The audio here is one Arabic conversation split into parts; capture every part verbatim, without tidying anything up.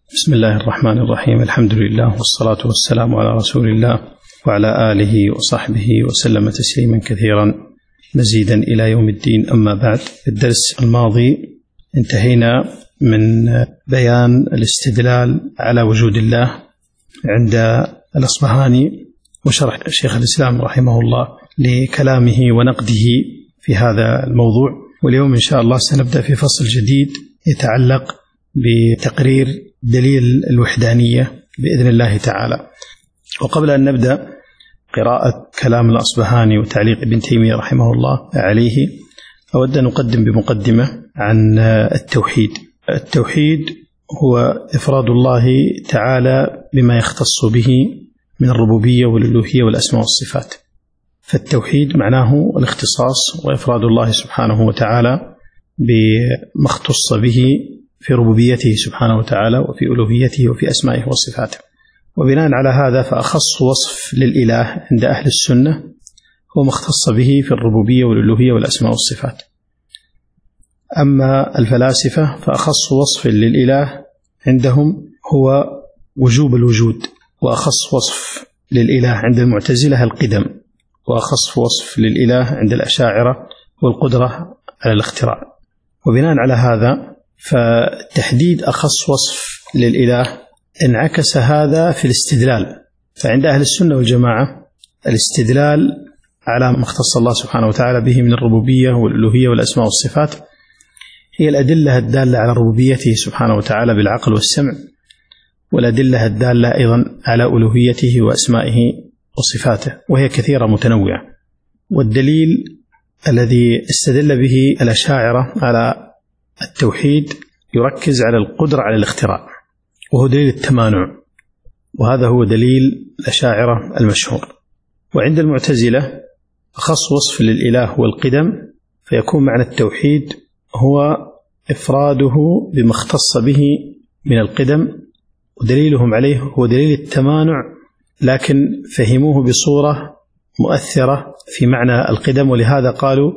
بسم الله الرحمن الرحيم. الحمد لله والصلاة والسلام على رسول الله وعلى آله وصحبه وسلم تسليما كثيرا مزيدا إلى يوم الدين. أما بعد، في الدرس الماضي انتهينا من بيان الاستدلال على وجود الله عند الأصبهاني وشرح شيخ الإسلام رحمه الله لكلامه ونقده في هذا الموضوع. واليوم إن شاء الله سنبدأ في فصل جديد يتعلق بتقرير دليل الوحدانية بإذن الله تعالى. وقبل أن نبدأ قراءة كلام الأصبهاني وتعليق ابن تيمية رحمه الله عليه، أود أن نقدم بمقدمة عن التوحيد. التوحيد هو إفراد الله تعالى بما يختص به من الربوبية والألوهية والأسماء والصفات. فالتوحيد معناه الاختصاص وإفراد الله سبحانه وتعالى بما اختص به في ربوبيته سبحانه وتعالى وفي ألوهيته وفي أسمائه وصفاته. وبناء على هذا فأخص وصف للإله عند أهل السنة هو ما اختص به في الربوبية والألوهية والأسماء والصفات. أما الفلاسفة فأخص وصف للإله عندهم هو وجوب الوجود، وأخص وصف للإله عند المعتزلة القدم، وأخص وصف للإله عند الأشاعرة والقدرة على الاختراع. وبناء على هذا فتحديد أخص وصف للإله انعكس هذا في الاستدلال. فعند أهل السنة والجماعة الاستدلال على ما اختص الله سبحانه وتعالى به من الربوبية والألوهية والأسماء والصفات هي الأدلة الدالة على ربوبيته سبحانه وتعالى بالعقل والسمع، والأدلة الدالة أيضا على ألوهيته وأسمائه وصفاته، وهي كثيرة متنوعة. والدليل الذي استدل به الأشاعرة على التوحيد يركز على القدرة على الاختراع، وهو دليل التمانع، وهذا هو دليل الأشاعرة المشهور. وعند المعتزلة أخص وصف للإله هو القدم، فيكون معنى التوحيد هو إفراده بما اختص به من القدم، ودليلهم عليه هو دليل التمانع، لكن فهموه بصورة مؤثرة في معنى القدم، ولهذا قالوا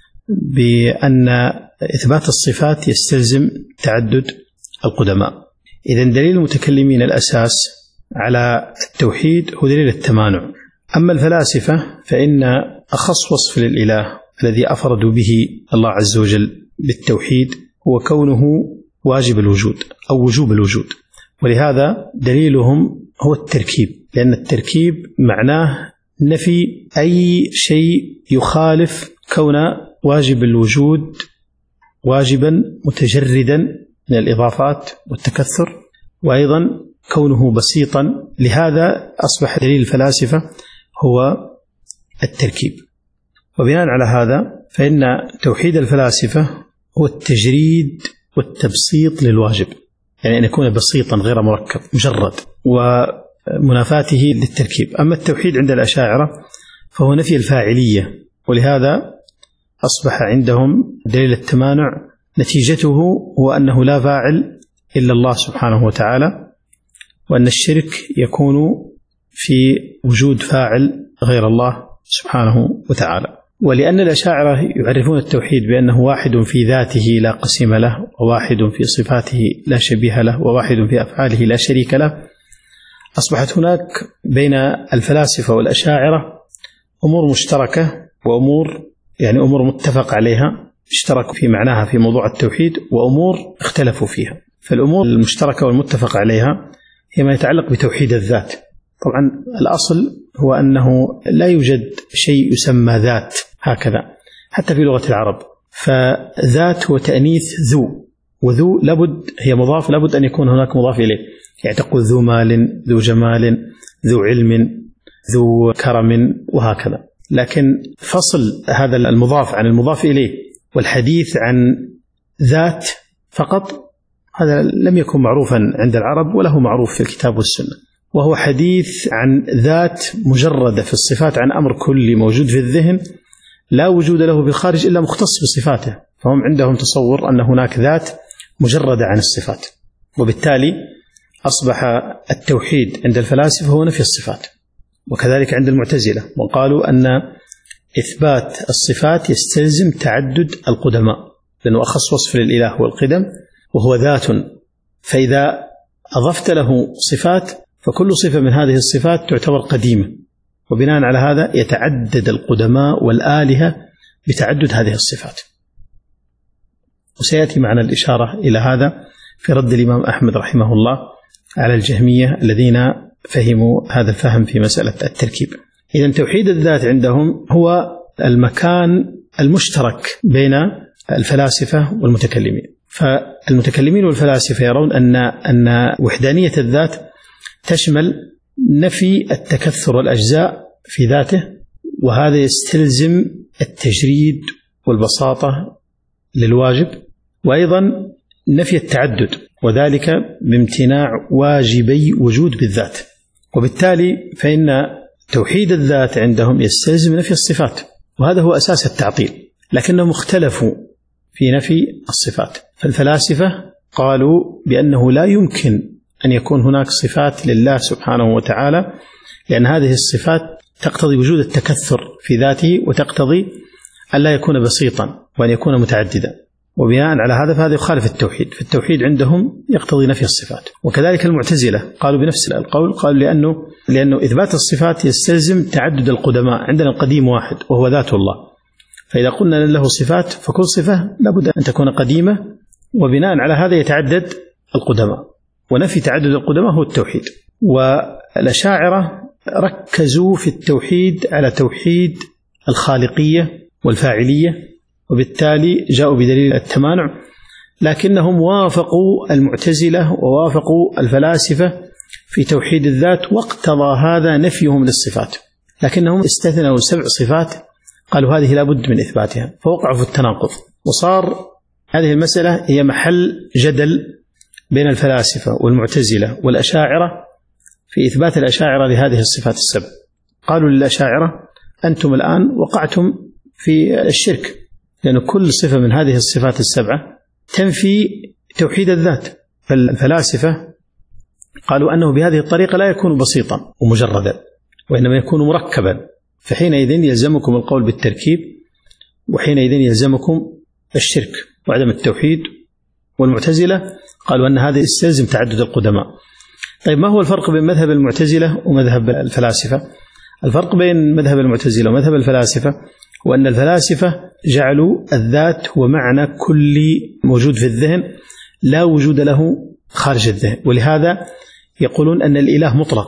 بأن إثبات الصفات يستلزم تعدد القدماء. إذن دليل المتكلمين الأساس على التوحيد هو دليل التمانع. أما الفلاسفة فإن أخص وصف للإله الذي أفردوا به الله عز وجل بالتوحيد هو كونه واجب الوجود أو وجوب الوجود، ولهذا دليلهم هو التركيب، لأن التركيب معناه نفي أي شيء يخالف كون واجب الوجود واجبا متجردا من الإضافات والتكثر، وأيضا كونه بسيطا. لهذا أصبح دليل الفلاسفة هو التركيب. وبناء على هذا فإن توحيد الفلاسفة هو التجريد والتبسيط للواجب، يعني أن يكون بسيطا غير مركب مجرد، ومنافاته للتركيب. أما التوحيد عند الأشاعرة فهو نفي الفاعلية، ولهذا أصبح عندهم دليل التمانع نتيجته هو أنه لا فاعل إلا الله سبحانه وتعالى، وأن الشرك يكون في وجود فاعل غير الله سبحانه وتعالى. ولأن الأشاعرة يعرفون التوحيد بأنه واحد في ذاته لا قسم له، وواحد في صفاته لا شبيه له، وواحد في أفعاله لا شريك له، أصبحت هناك بين الفلاسفة والأشاعرة أمور مشتركة وأمور يعني أمور متفق عليها اشتركوا في معناها في موضوع التوحيد، وأمور اختلفوا فيها. فالأمور المشتركة والمتفق عليها هي ما يتعلق بتوحيد الذات. طبعا الأصل هو أنه لا يوجد شيء يسمى ذات هكذا حتى في لغة العرب، فذات هو تأنيث ذو، وذو لابد هي مضاف، لابد أن يكون هناك مضاف إليه، يعني تقول ذو مال، ذو جمال، ذو علم، ذو كرم، وهكذا. لكن فصل هذا المضاف عن المضاف إليه والحديث عن ذات فقط هذا لم يكن معروفا عند العرب، وله معروف في الكتاب والسنة، وهو حديث عن ذات مجردة في الصفات، عن أمر كلي موجود في الذهن لا وجود له بالخارج إلا مختص بصفاته. فهم عندهم تصور أن هناك ذات مجردة عن الصفات، وبالتالي أصبح التوحيد عند الفلاسفة هو نفي الصفات، وكذلك عند المعتزلة، وقالوا أن إثبات الصفات يستلزم تعدد القدماء، لأنه أخص وصف للإله هو القدم وهو ذات، فإذا أضفت له صفات فكل صفة من هذه الصفات تعتبر قديمة، وبناء على هذا يتعدد القدماء والآلهة بتعدد هذه الصفات. وسيأتي معنا الإشارة إلى هذا في رد الإمام أحمد رحمه الله على الجهمية الذين فهموا هذا الفهم في مسألة التركيب. إذن توحيد الذات عندهم هو المكان المشترك بين الفلاسفة والمتكلمين. فالمتكلمين والفلاسفة يرون أن أن وحدانية الذات تشمل نفي التكثر والأجزاء في ذاته، وهذا يستلزم التجريد والبساطة للواجب، وأيضا نفي التعدد، وذلك بامتناع واجبي وجود بالذات. وبالتالي فإن توحيد الذات عندهم يستلزم نفي الصفات، وهذا هو أساس التعطيل، لكنهم اختلفوا في نفي الصفات. فالفلاسفة قالوا بأنه لا يمكن أن يكون هناك صفات لله سبحانه وتعالى، لأن هذه الصفات تقتضي وجود التكثر في ذاته، وتقتضي أن لا يكون بسيطا وأن يكون متعددا، وبناء على هذا فهذا يخالف التوحيد. فالتوحيد عندهم يقتضي نفي الصفات. وكذلك المعتزلة قالوا بنفس القول، قالوا لأنه, لأنه إثبات الصفات يستلزم تعدد القدماء، عندنا القديم واحد وهو ذات الله، فإذا قلنا له صفات فكل صفة لابد أن تكون قديمة، وبناء على هذا يتعدد القدماء، ونفي تعدد القدماء هو التوحيد. والأشاعرة ركزوا في التوحيد على توحيد الخالقية والفاعلية، وبالتالي جاءوا بدليل التمانع، لكنهم وافقوا المعتزلة ووافقوا الفلاسفة في توحيد الذات، واقتضى هذا نفيهم للصفات، لكنهم استثنوا سبع صفات قالوا هذه لابد من إثباتها، فوقعوا في التناقض. وصار هذه المسألة هي محل جدل بين الفلاسفة والمعتزلة والأشاعرة في إثبات الأشاعرة لهذه الصفات السبع. قالوا للأشاعرة أنتم الآن وقعتم في الشرك، لأن كل صفة من هذه الصفات السبعة تنفي توحيد الذات. فالفلاسفة قالوا أنه بهذه الطريقة لا يكون بسيطا ومجردا، وإنما يكون مركبا، فحينئذ يلزمكم القول بالتركيب، وحينئذ يلزمكم الشرك وعدم التوحيد. والمعتزلة قالوا أن هذا يستلزم تعدد القدماء. طيب ما هو الفرق بين مذهب المعتزلة ومذهب الفلاسفة؟ الفرق بين مذهب المعتزلة ومذهب الفلاسفة هو أن الفلاسفة جعلوا الذات هو معنى كلي موجود في الذهن لا وجود له خارج الذهن، ولهذا يقولون أن الإله مطلق.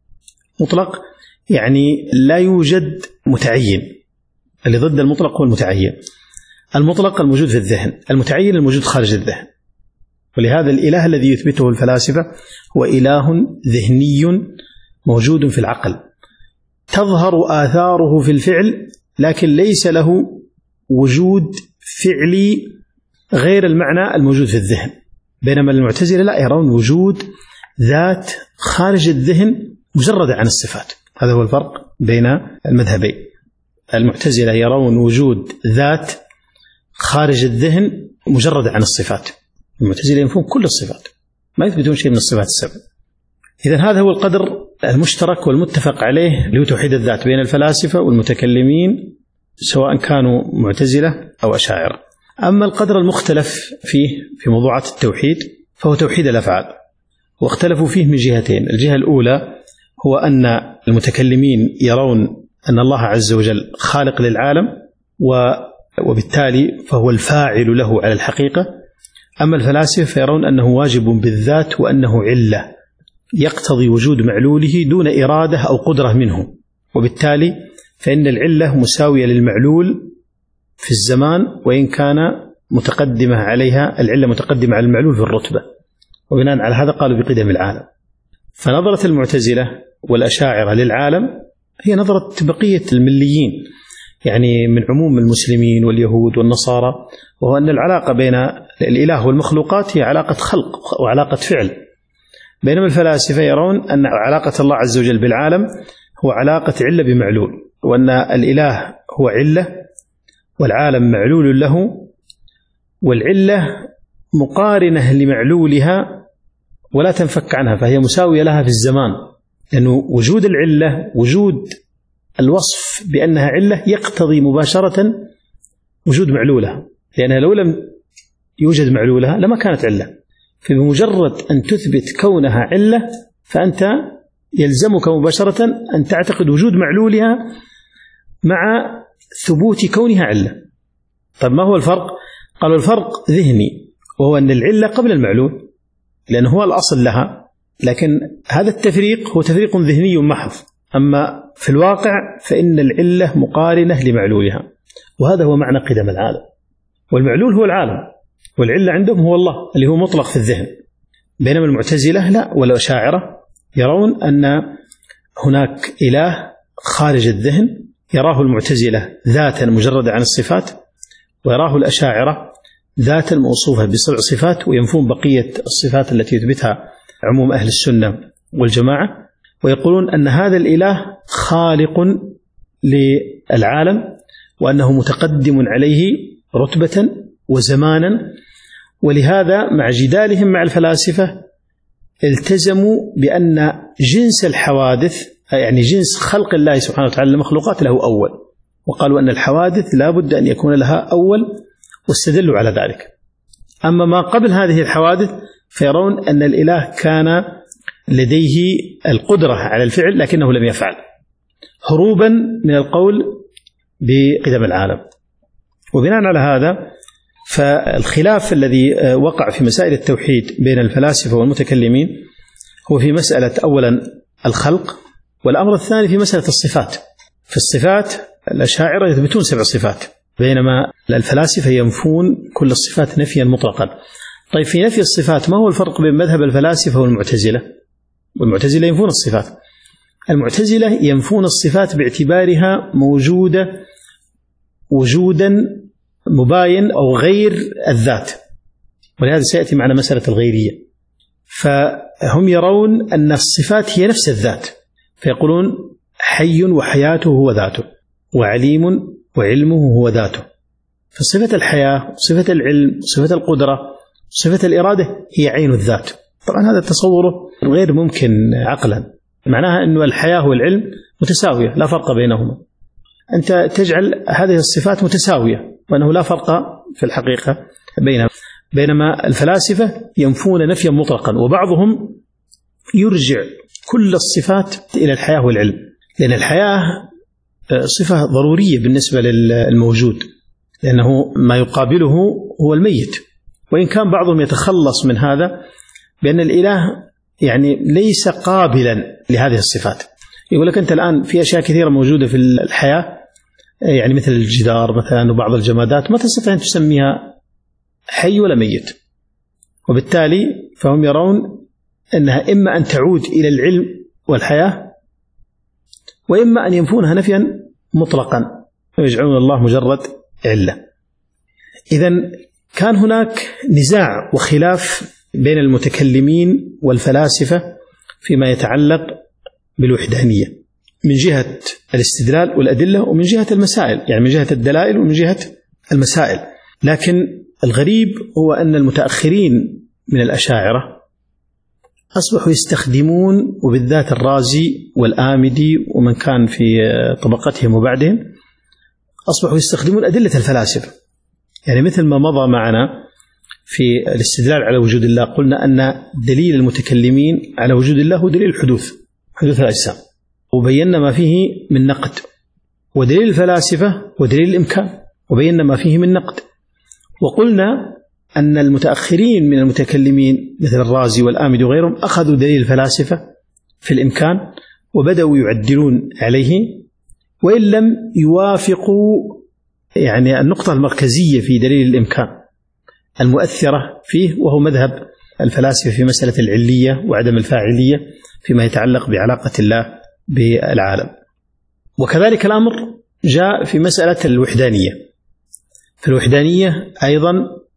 مطلق يعني لا يوجد متعين، اللي ضد المطلق هو المتعين. المطلق الموجود في الذهن، المتعين الموجود خارج الذهن. ولهذا الإله الذي يثبته الفلاسفة هو إله ذهني موجود في العقل، تظهر آثاره في الفعل، لكن ليس له وجود فعلي غير المعنى الموجود في الذهن. بينما المعتزلة لا، يرون وجود ذات خارج الذهن مجرد عن الصفات. هذا هو الفرق بين المذهبين. المعتزلة يرون وجود ذات خارج الذهن مجرد عن الصفات، المعتزلة ينفون كل الصفات، ما يثبتون شيء من الصفات السبع. إذن هذا هو القدر المشترك والمتفق عليه لتوحيد الذات بين الفلاسفة والمتكلمين سواء كانوا معتزلة أو أشاعرة. أما القدر المختلف فيه في موضوعات التوحيد فهو توحيد الأفعال، واختلفوا فيه من جهتين. الجهة الأولى هو أن المتكلمين يرون أن الله عز وجل خالق للعالم، وبالتالي فهو الفاعل له على الحقيقة. أما الفلاسفة فيرون أنه واجب بالذات، وأنه علة يقتضي وجود معلوله دون إرادة أو قدرة منه، وبالتالي فإن العلة مساوية للمعلول في الزمان، وإن كان متقدمة عليها العلة متقدمة على المعلول في الرتبة، وبناء على هذا قالوا بقدم العالم. فنظرة المعتزلة والأشاعرة للعالم هي نظرة بقية المليين، يعني من عموم المسلمين واليهود والنصارى، وهو أن العلاقة بين الإله والمخلوقات هي علاقة خلق وعلاقة فعل. بينما الفلاسفة يرون أن علاقة الله عز وجل بالعالم هو علاقة علة بمعلول، وأن الإله هو علة والعالم معلول له، والعلة مقارنة لمعلولها ولا تنفك عنها، فهي مساوية لها في الزمان، لأنه وجود العلة وجود الوصف بأنها علة يقتضي مباشرة وجود معلولها، لأنها لو لم يوجد معلولها لما كانت علة. فبمجرد أن تثبت كونها علة فأنت يلزمك مباشرة أن تعتقد وجود معلولها مع ثبوت كونها علة. طيب ما هو الفرق؟ قالوا الفرق ذهني، وهو أن العلة قبل المعلول لأنه هو الأصل لها، لكن هذا التفريق هو تفريق ذهني محض. أما في الواقع فإن العلة مقارنة لمعلولها، وهذا هو معنى قدم العالم. والمعلول هو العالم، والعلة عندهم هو الله اللي هو مطلق في الذهن. بينما المعتزلة لا، والأشاعرة يرون أن هناك إله خارج الذهن، يراه المعتزلة ذاتا مجردة عن الصفات، ويراه الأشاعرة ذاتا موصوفة بسبع صفات، وينفون بقية الصفات التي يثبتها عموم أهل السنة والجماعة، ويقولون أن هذا الإله خالق للعالم، وأنه متقدم عليه رتبة وزمانا. ولهذا مع جدالهم مع الفلاسفة التزموا بأن جنس الحوادث، يعني جنس خلق الله سبحانه وتعالى المخلوقات، له أول، وقالوا أن الحوادث لا بد أن يكون لها أول، واستدلوا على ذلك. أما ما قبل هذه الحوادث فيرون أن الإله كان لديه القدرة على الفعل لكنه لم يفعل، هروبا من القول بقدم العالم. وبناء على هذا فالخلاف الذي وقع في مسائل التوحيد بين الفلاسفة والمتكلمين هو في مسألة أولا الخلق، والأمر الثاني في مسألة الصفات. في الصفات الأشاعرة يثبتون سبع صفات، بينما الفلاسفة ينفون كل الصفات نفيا مطلقا. طيب في نفي الصفات ما هو الفرق بين مذهب الفلاسفة والمعتزلة؟ والمعتزلة ينفون الصفات، المعتزلة ينفون الصفات باعتبارها موجودة وجودا مباين أو غير الذات، ولهذا سيأتي معنا مسألة الغيرية. فهم يرون أن الصفات هي نفس الذات، فيقولون حي وحياته هو ذاته، وعليم وعلمه هو ذاته. فصفة الحياة صفة العلم صفة القدرة صفة الإرادة هي عين الذات. طبعا هذا التصور غير ممكن عقلا، معناها أن الحياة والعلم متساوية لا فرق بينهما، أنت تجعل هذه الصفات متساوية وأنه لا فرق في الحقيقة بينها. بينما الفلاسفة ينفون نفيا مطلقا، وبعضهم يرجع كل الصفات إلى الحياة والعلم، لأن الحياة صفة ضرورية بالنسبة للموجود، لأنه ما يقابله هو الميت. وإن كان بعضهم يتخلص من هذا بأن الإله يعني ليس قابلا لهذه الصفات، يقول لك أنت الآن في أشياء كثيرة موجودة في الحياة، يعني مثل الجدار مثلا وبعض الجمادات ما تستطيع أن تسميها حي ولا ميت، وبالتالي فهم يرون أنها إما أن تعود إلى العلم والحياة، وإما أن ينفونها نفيا مطلقا ويجعلون الله مجرد علة. إذن كان هناك نزاع وخلاف بين المتكلمين والفلاسفة فيما يتعلق بالوحدانية من جهة الاستدلال والأدلة، ومن جهة المسائل، يعني من جهة الدلائل ومن جهة المسائل. لكن الغريب هو أن المتأخرين من الأشاعرة أصبحوا يستخدمون، وبالذات الرازي والآمدي ومن كان في طبقتهم وبعدهم، أصبحوا يستخدمون أدلة الفلاسفة. يعني مثل ما مضى معنا في الاستدلال على وجود الله، قلنا أن دليل المتكلمين على وجود الله هو دليل الحدوث، حدوث الأجسام، وبينا ما فيه من نقد. ودليل الفلاسفة ودليل الإمكان، وبينا ما فيه من نقد. وقلنا أن المتأخرين من المتكلمين مثل الرازي والآمدي وغيرهم أخذوا دليل الفلاسفة في الإمكان وبدأوا يعدلون عليه، وإن لم يوافقوا يعني النقطة المركزية في دليل الإمكان المؤثرة فيه، وهو مذهب الفلاسفة في مسألة العلية وعدم الفاعلية فيما يتعلق بعلاقة الله بالعالم. وكذلك الأمر جاء في مسألة الوحدانية. في الوحدانية أيضا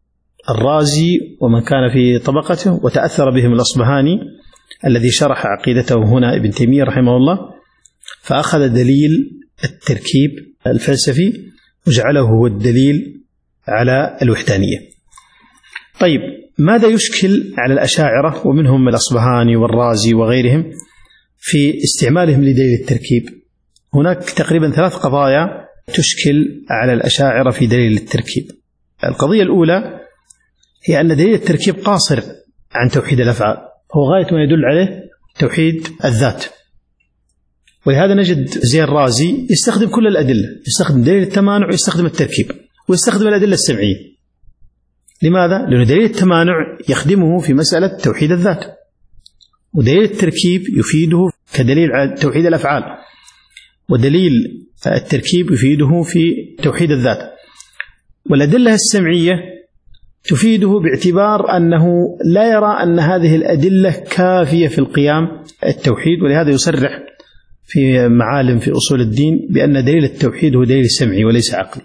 الرازي ومن كان في طبقته، وتأثر بهم الأصبهاني الذي شرح عقيدته هنا ابن تيمية رحمه الله، فأخذ دليل التركيب الفلسفي وجعله هو الدليل على الوحدانية. طيب ماذا يشكل على الأشاعرة ومنهم الأصبهاني والرازي وغيرهم في استعمالهم لدليل التركيب؟ هناك تقريبا ثلاث قضايا تشكل على الأشاعرة في دليل التركيب. القضية الأولى هي أن دليل التركيب قاصر عن توحيد الأفعال، هو غاية ما يدل عليه توحيد الذات. ولهذا نجد زي الرازي يستخدم كل الأدلة، يستخدم دليل التمانع ويستخدم التركيب ويستخدم الأدلة السمعية. لماذا؟ لأن دليل التمانع يخدمه في مسألة توحيد الذات، ودليل التركيب يفيده كدليل على توحيد الأفعال، ودليل التركيب يفيده في توحيد الذات. والأدلة السمعية تفيده باعتبار أنه لا يرى أن هذه الأدلة كافية في القيام التوحيد، ولهذا يصرح في معالم في أصول الدين بأن دليل التوحيد هو دليل سمعي وليس عقلي.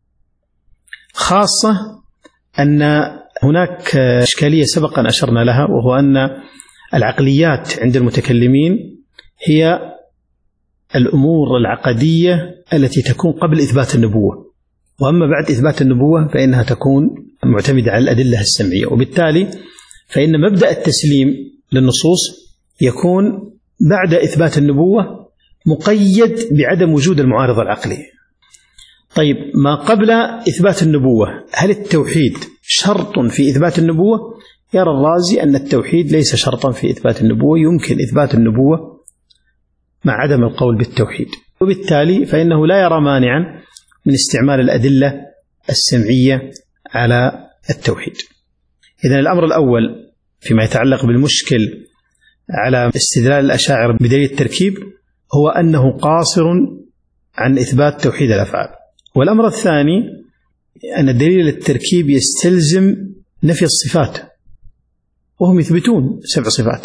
خاصة أن هناك إشكالية سبقا أشرنا لها، وهو أن العقليات عند المتكلمين هي الأمور العقدية التي تكون قبل إثبات النبوة، وأما بعد إثبات النبوة فإنها تكون معتمدة على الأدلة السمعية. وبالتالي فإن مبدأ التسليم للنصوص يكون بعد إثبات النبوة مقيد بعدم وجود المعارضة العقلية. طيب، ما قبل إثبات النبوة هل التوحيد شرط في إثبات النبوة؟ يرى الرازي أن التوحيد ليس شرطا في إثبات النبوة، يمكن إثبات النبوة مع عدم القول بالتوحيد، وبالتالي فإنه لا يرى مانعا من استعمال الأدلة السمعية على التوحيد. إذن الأمر الأول فيما يتعلق بالمشكل على استدلال الأشاعرة بدليل التركيب هو أنه قاصر عن إثبات توحيد الأفعال. والأمر الثاني أن دليل التركيب يستلزم نفي الصفات، وهم يثبتون سبع صفات.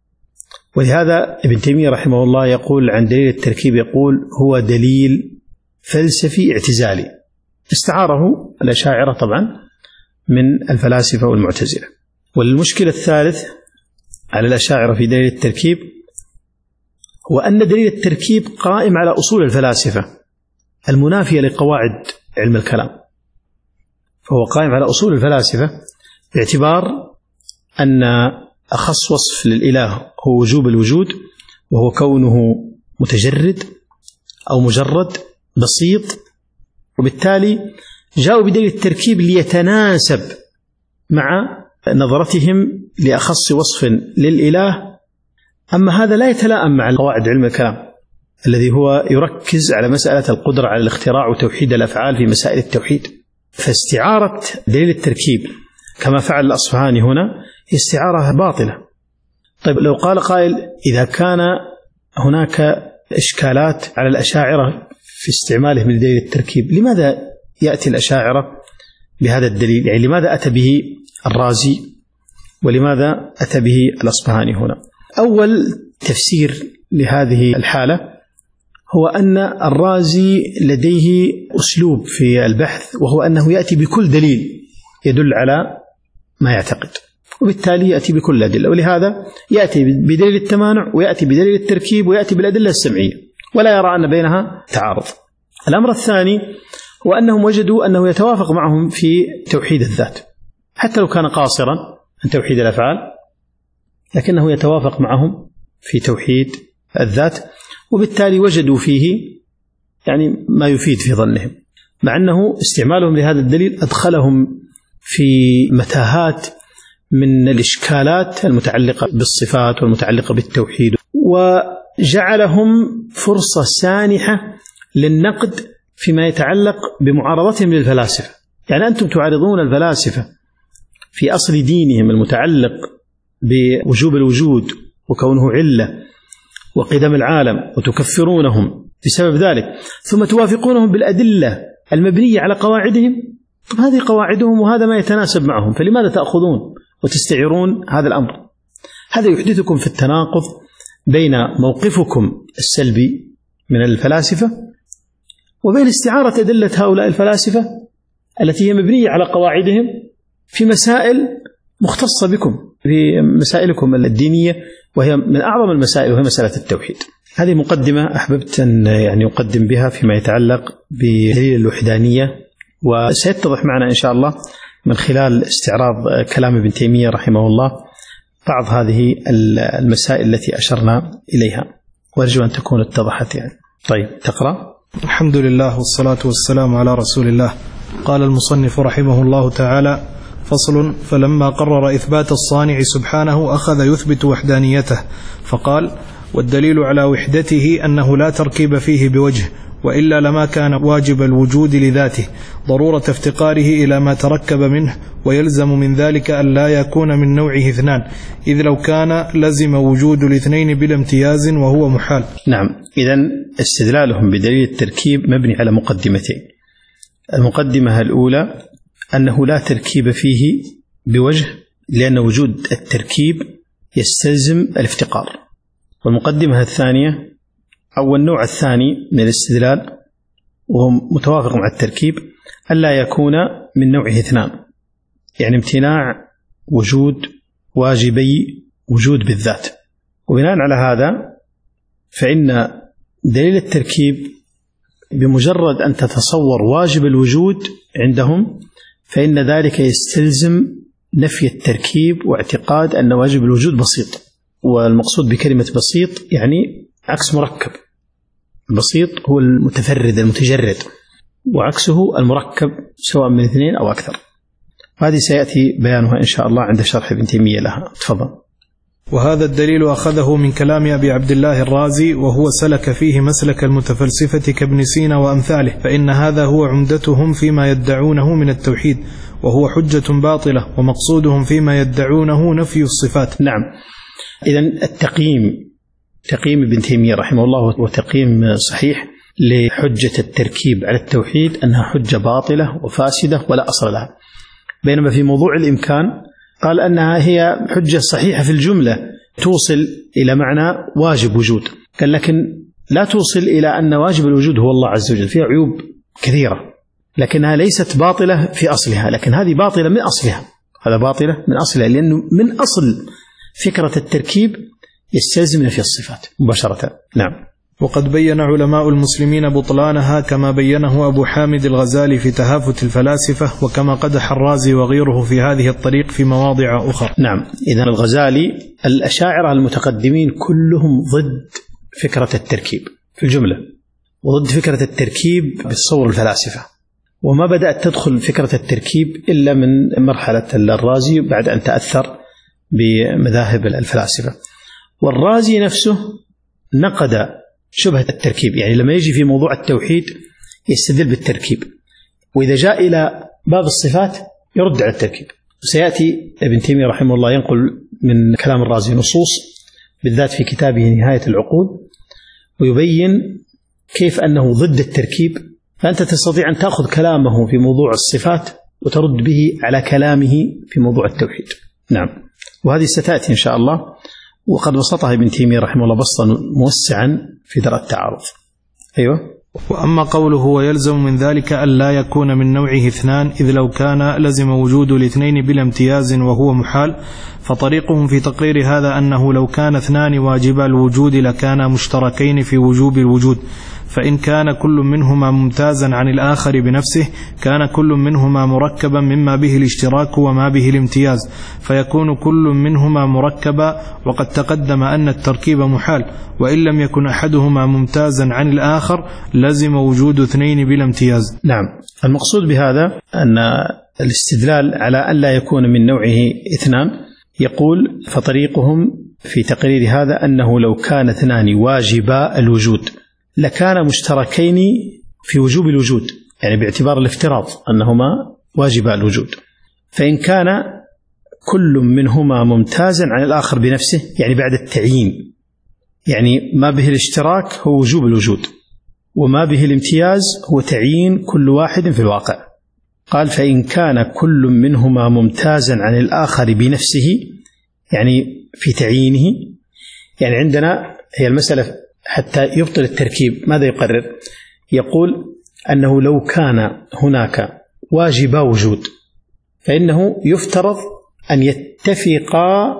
ولهذا ابن تيمية رحمه الله يقول عن دليل التركيب، يقول هو دليل فلسفي اعتزالي، استعاره الأشاعرة طبعا من الفلاسفة والمعتزلة. والمشكلة الثالث على الأشاعرة في دليل التركيب هو أن دليل التركيب قائم على أصول الفلاسفة المنافية لقواعد علم الكلام، فهو قائم على أصول الفلاسفة باعتبار أن أخص وصف للإله هو وجوب الوجود، وهو كونه متجرد أو مجرد بسيط، وبالتالي جاءوا بدليل التركيب ليتناسب مع نظرتهم لأخص وصف للإله. أما هذا لا يتلائم مع قواعد علم الكلام الذي هو يركز على مسألة القدرة على الاختراع وتوحيد الأفعال في مسائل التوحيد. فاستعارة دليل التركيب كما فعل الأصفهاني هنا هي استعارة باطلة. طيب، لو قال قائل إذا كان هناك إشكالات على الأشاعرة في استعمالهم لدليل التركيب، لماذا يأتي الأشاعرة بهذا الدليل؟ يعني لماذا أتى به الرازي ولماذا أتى به الأصفهاني هنا؟ أول تفسير لهذه الحالة هو أن الرازي لديه أسلوب في البحث، وهو أنه يأتي بكل دليل يدل على ما يعتقد، وبالتالي يأتي بكل الأدلة. ولهذا يأتي بدليل التمانع ويأتي بدليل التركيب ويأتي بالأدلة السمعية، ولا يرى أن بينها تعارض. الأمر الثاني هو أنهم وجدوا أنه يتوافق معهم في توحيد الذات، حتى لو كان قاصرا عن توحيد الأفعال لكنه يتوافق معهم في توحيد الذات، وبالتالي وجدوا فيه يعني ما يفيد في ظنهم، مع أنه استعمالهم لهذا الدليل أدخلهم في متاهات من الإشكالات المتعلقة بالصفات والمتعلقة بالتوحيد، وجعلهم فرصة سانحة للنقد فيما يتعلق بمعارضتهم للفلاسفة. يعني أنتم تعارضون الفلاسفة في أصل دينهم المتعلق بوجوب الوجود وكونه علة وقدم العالم، وتكفرونهم بسبب ذلك، ثم توافقونهم بالأدلة المبنية على قواعدهم. طب هذه قواعدهم وهذا ما يتناسب معهم، فلماذا تأخذون وتستعيرون هذا الأمر؟ هذا يحدثكم في التناقض بين موقفكم السلبي من الفلاسفة وبين استعارة أدلة هؤلاء الفلاسفة التي هي مبنية على قواعدهم في مسائل مختصة بكم، في مسائلكم الدينية، وهي من أعظم المسائل وهي مسألة التوحيد. هذه مقدمة أحببت أن يعني أقدم بها فيما يتعلق بدليل الوحدانية، وسيتضح معنا إن شاء الله من خلال استعراض كلام ابن تيمية رحمه الله بعض هذه المسائل التي أشرنا إليها، وأرجو أن تكون اتضحت يعني. طيب، تقرأ. الحمد لله والصلاة والسلام على رسول الله. قال المصنف رحمه الله تعالى: فصل. فلما قرر إثبات الصانع سبحانه أخذ يثبت وحدانيته، فقال: والدليل على وحدته أنه لا تركيب فيه بوجه، وإلا لما كان واجب الوجود لذاته ضرورة افتقاره إلى ما تركب منه، ويلزم من ذلك أن لا يكون من نوعه اثنان، إذ لو كان لزم وجود الاثنين بلا امتياز وهو محال. نعم. إذن استدلالهم بدليل التركيب مبني على مقدمتين. المقدمة الأولى أنه لا تركيب فيه بوجه، لأن وجود التركيب يستلزم الافتقار. والمقدمة الثانية أو النوع الثاني من الاستدلال وهو متوافق مع التركيب ألا يكون من نوعه اثنان، يعني امتناع وجود واجبي وجود بالذات. وبناء على هذا فإن دليل التركيب بمجرد أن تتصور واجب الوجود عندهم فإن ذلك يستلزم نفي التركيب واعتقاد أن واجب الوجود بسيط. والمقصود بكلمة بسيط يعني عكس مركب. البسيط هو المتفرد المتجرد، وعكسه المركب سواء من اثنين أو أكثر. هذه سيأتي بيانها إن شاء الله عند شرح ابن تيمية لها. تفضل. وهذا الدليل أخذه من كلام أبي عبد الله الرازي، وهو سلك فيه مسلك المتفلسفة كابن سينا وأمثاله، فإن هذا هو عمدتهم فيما يدعونه من التوحيد، وهو حجة باطلة، ومقصودهم فيما يدعونه نفي الصفات. نعم. إذن التقييم تقييم ابن تيمية رحمه الله هو تقييم صحيح لحجة التركيب على التوحيد أنها حجة باطلة وفاسدة ولا أصل لها، بينما في موضوع الإمكان قال أنها هي حجة صحيحة في الجملة توصل إلى معنى واجب وجود، قال لكن لا توصل إلى أن واجب الوجود هو الله عز وجل، فيها عيوب كثيرة، لكنها ليست باطلة في أصلها، لكن هذه باطلة من أصلها. هذا باطلة من أصلها لأنه من أصل فكرة التركيب يستلزم نفي الصفات مباشرة. نعم. وقد بين علماء المسلمين بطلانها كما بينه أبو حامد الغزالي في تهافت الفلاسفة، وكما قدح الرازي وغيره في هذه الطريق في مواضع أخرى. نعم. إذن الغزالي الأشاعرة المتقدمين كلهم ضد فكرة التركيب في الجملة، وضد فكرة التركيب بالصور الفلاسفة، وما بدأت تدخل فكرة التركيب إلا من مرحلة الرازي بعد أن تأثر بمذاهب الفلاسفة. والرازي نفسه نقد شبهة التركيب، يعني لما يجي في موضوع التوحيد يستدل بالتركيب، وإذا جاء إلى باب الصفات يرد على التركيب. وسيأتي ابن تيمية رحمه الله ينقل من كلام الرازي نصوص بالذات في كتابه نهاية العقول، ويبين كيف أنه ضد التركيب، فأنت تستطيع أن تأخذ كلامه في موضوع الصفات وترد به على كلامه في موضوع التوحيد. نعم. وهذه ستأتي إن شاء الله، وقد بسطها ابن تيمية رحمه الله بسطا موسعا في درء التعارض. أيوة. وأما قوله ويلزم من ذلك أن لا يكون من نوعه اثنان، إذ لو كان لزم وجود الاثنين بلا امتياز وهو محال، فطريقهم في تقرير هذا أنه لو كان اثنان واجبا الوجود لكانا مشتركين في وجوب الوجود، فإن كان كل منهما ممتازا عن الآخر بنفسه كان كل منهما مركبا مما به الاشتراك وما به الامتياز، فيكون كل منهما مركبا. وقد تقدم أن التركيب محال، وإن لم يكن أحدهما ممتازا عن الآخر لزم وجود اثنين بلا امتياز. نعم. المقصود بهذا أن الاستدلال على أن لا يكون من نوعه اثنان، يقول فطريقهم في تقرير هذا أنه لو كان اثنان واجبا الوجود لكان مشتركين في وجوب الوجود، يعني باعتبار الافتراض أنهما واجبا الوجود، فإن كان كل منهما ممتازا عن الآخر بنفسه، يعني بعد التعيين، يعني ما به الاشتراك هو وجوب الوجود، وما به الامتياز هو تعيين كل واحد في الواقع. قال فإن كان كل منهما ممتازا عن الآخر بنفسه، يعني في تعيينه، يعني عندنا هي المسألة حتى يبطل التركيب ماذا يقرر؟ يقول أنه لو كان هناك واجب وجود فإنه يفترض أن يتفقا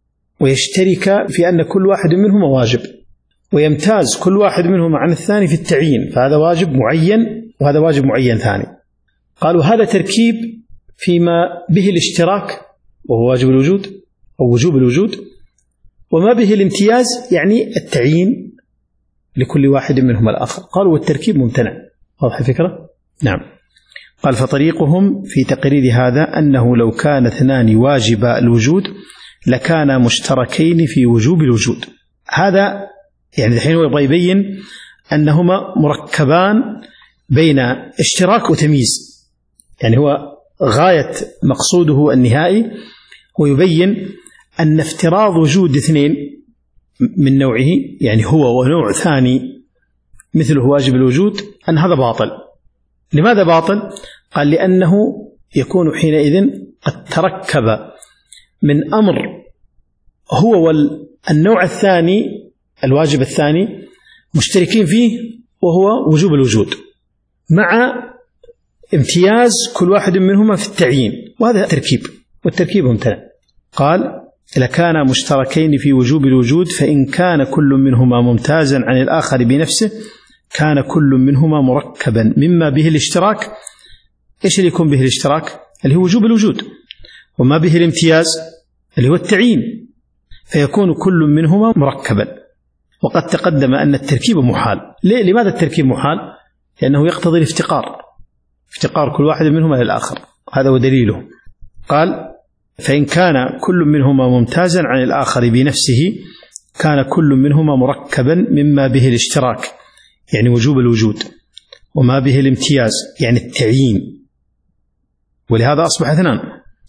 ويشتركا في أن كل واحد منهما واجب، ويمتاز كل واحد منهما عن الثاني في التعيين، فهذا واجب معين وهذا واجب معين ثاني. قالوا هذا تركيب فيما به الاشتراك وهو واجب الوجود أو وجوب الوجود، وما به الامتياز يعني التعيين لكل واحد منهما الآخر. قالوا والتركيب ممتنع. واضح الفكرة؟ نعم. قال فطريقهم في تقرير هذا أنه لو كان اثنان واجب الوجود لكان مشتركين في وجوب الوجود. هذا يعني الحين هو يبغى يبين أنهما مركبان بين اشتراك وتمييز، يعني هو غاية مقصوده النهائي هو يبين أن افتراض وجود اثنين من نوعه، يعني هو ونوع ثاني مثله واجب الوجود، أن هذا باطل. لماذا باطل؟ قال لأنه يكون حينئذ قد تركب من أمر هو والنوع الثاني الواجب الثاني مشتركين فيه وهو وجوب الوجود، مع امتياز كل واحد منهما في التعيين، وهذا تركيب، والتركيب ممتنع. قال لكان مشتركين في وجوب الوجود، فإن كان كل منهما ممتازا عن الآخر بنفسه كان كل منهما مركبا مما به الاشتراك. إيش اللي يكون به الاشتراك؟ اللي هو وجوب الوجود، وما به الامتياز اللي هو التعيين، فيكون كل منهما مركبا. وقد تقدم أن التركيب محال. لماذا التركيب محال؟ لأنه يقتضي الافتقار، افتقار كل واحد منهما للآخر، هذا هو دليله. قال فإن كان كل منهما ممتازا عن الآخر بنفسه كان كل منهما مركبا مما به الاشتراك يعني وجوب الوجود، وما به الامتياز يعني التعيين، ولهذا أصبح اثنان،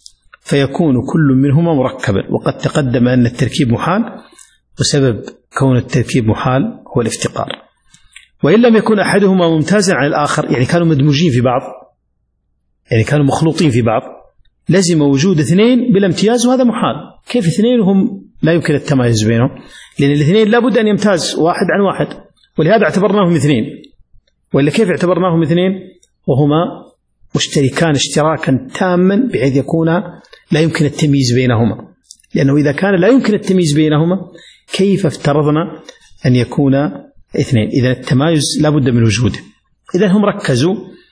فيكون كل منهما مركبا. وقد تقدم أن التركيب محال، وسبب كون التركيب محال هو الافتقار. وإن لم يكن أحدهما ممتازا عن الآخر، يعني كانوا مدموجين في بعض، يعني كانوا مخلوطين في بعض، لازم وجود اثنين بلا امتياز، وهذا محال. كيف اثنين وهم لا يمكن التمايز بينهم؟ لأن الاثنين لابد أن يمتاز واحد عن واحد، ولهذا اعتبرناهم اثنين. وإلا كيف اعتبرناهم اثنين وهما مشتركان اشتراكا تاما بحيث يكون لا يمكن التمييز بينهما؟ لأنه إذا كان لا يمكن التمييز بينهما كيف افترضنا أن يكون اثنين؟ إذا التمايز لابد من وجوده. إذا هم ركزوا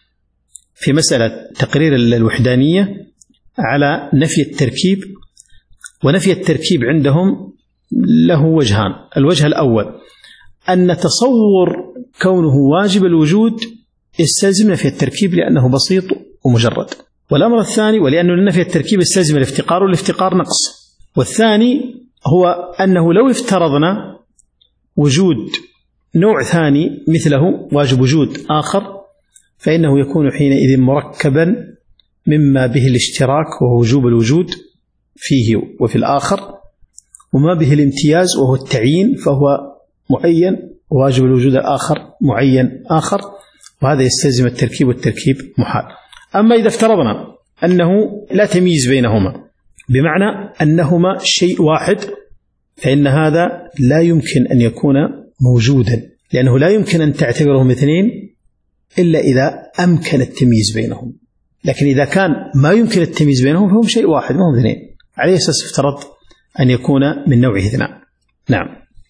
في مسألة تقرير الوحدانية على نفي التركيب، ونفي التركيب عندهم له وجهان. الوجه الأول أن تصور كونه واجب الوجود يستلزم نفي التركيب لأنه بسيط ومجرد، والأمر الثاني ولأنه نفي التركيب يستلزم الافتقار، والافتقار نقص. والثاني هو أنه لو افترضنا وجود نوع ثاني مثله واجب وجود آخر فإنه يكون حينئذ مركبا مما به الاشتراك وهو وجوب الوجود فيه وفي الآخر، وما به الامتياز وهو التعيين فهو معين، وواجب الوجود الآخر معين آخر، وهذا يستلزم التركيب، والتركيب محال. أما إذا افترضنا أنه لا تمييز بينهما بمعنى أنهما شيء واحد، فإن هذا لا يمكن أن يكون موجودا، لأنه لا يمكن أن تعتبرهم اثنين إلا إذا أمكن التمييز بينهم. لكن إذا كان ما يمكن التمييز بينهم فهم شيء واحد، ما هم اثنين، عليه أساس افترض أن يكون من نوعه اثنان. نعم.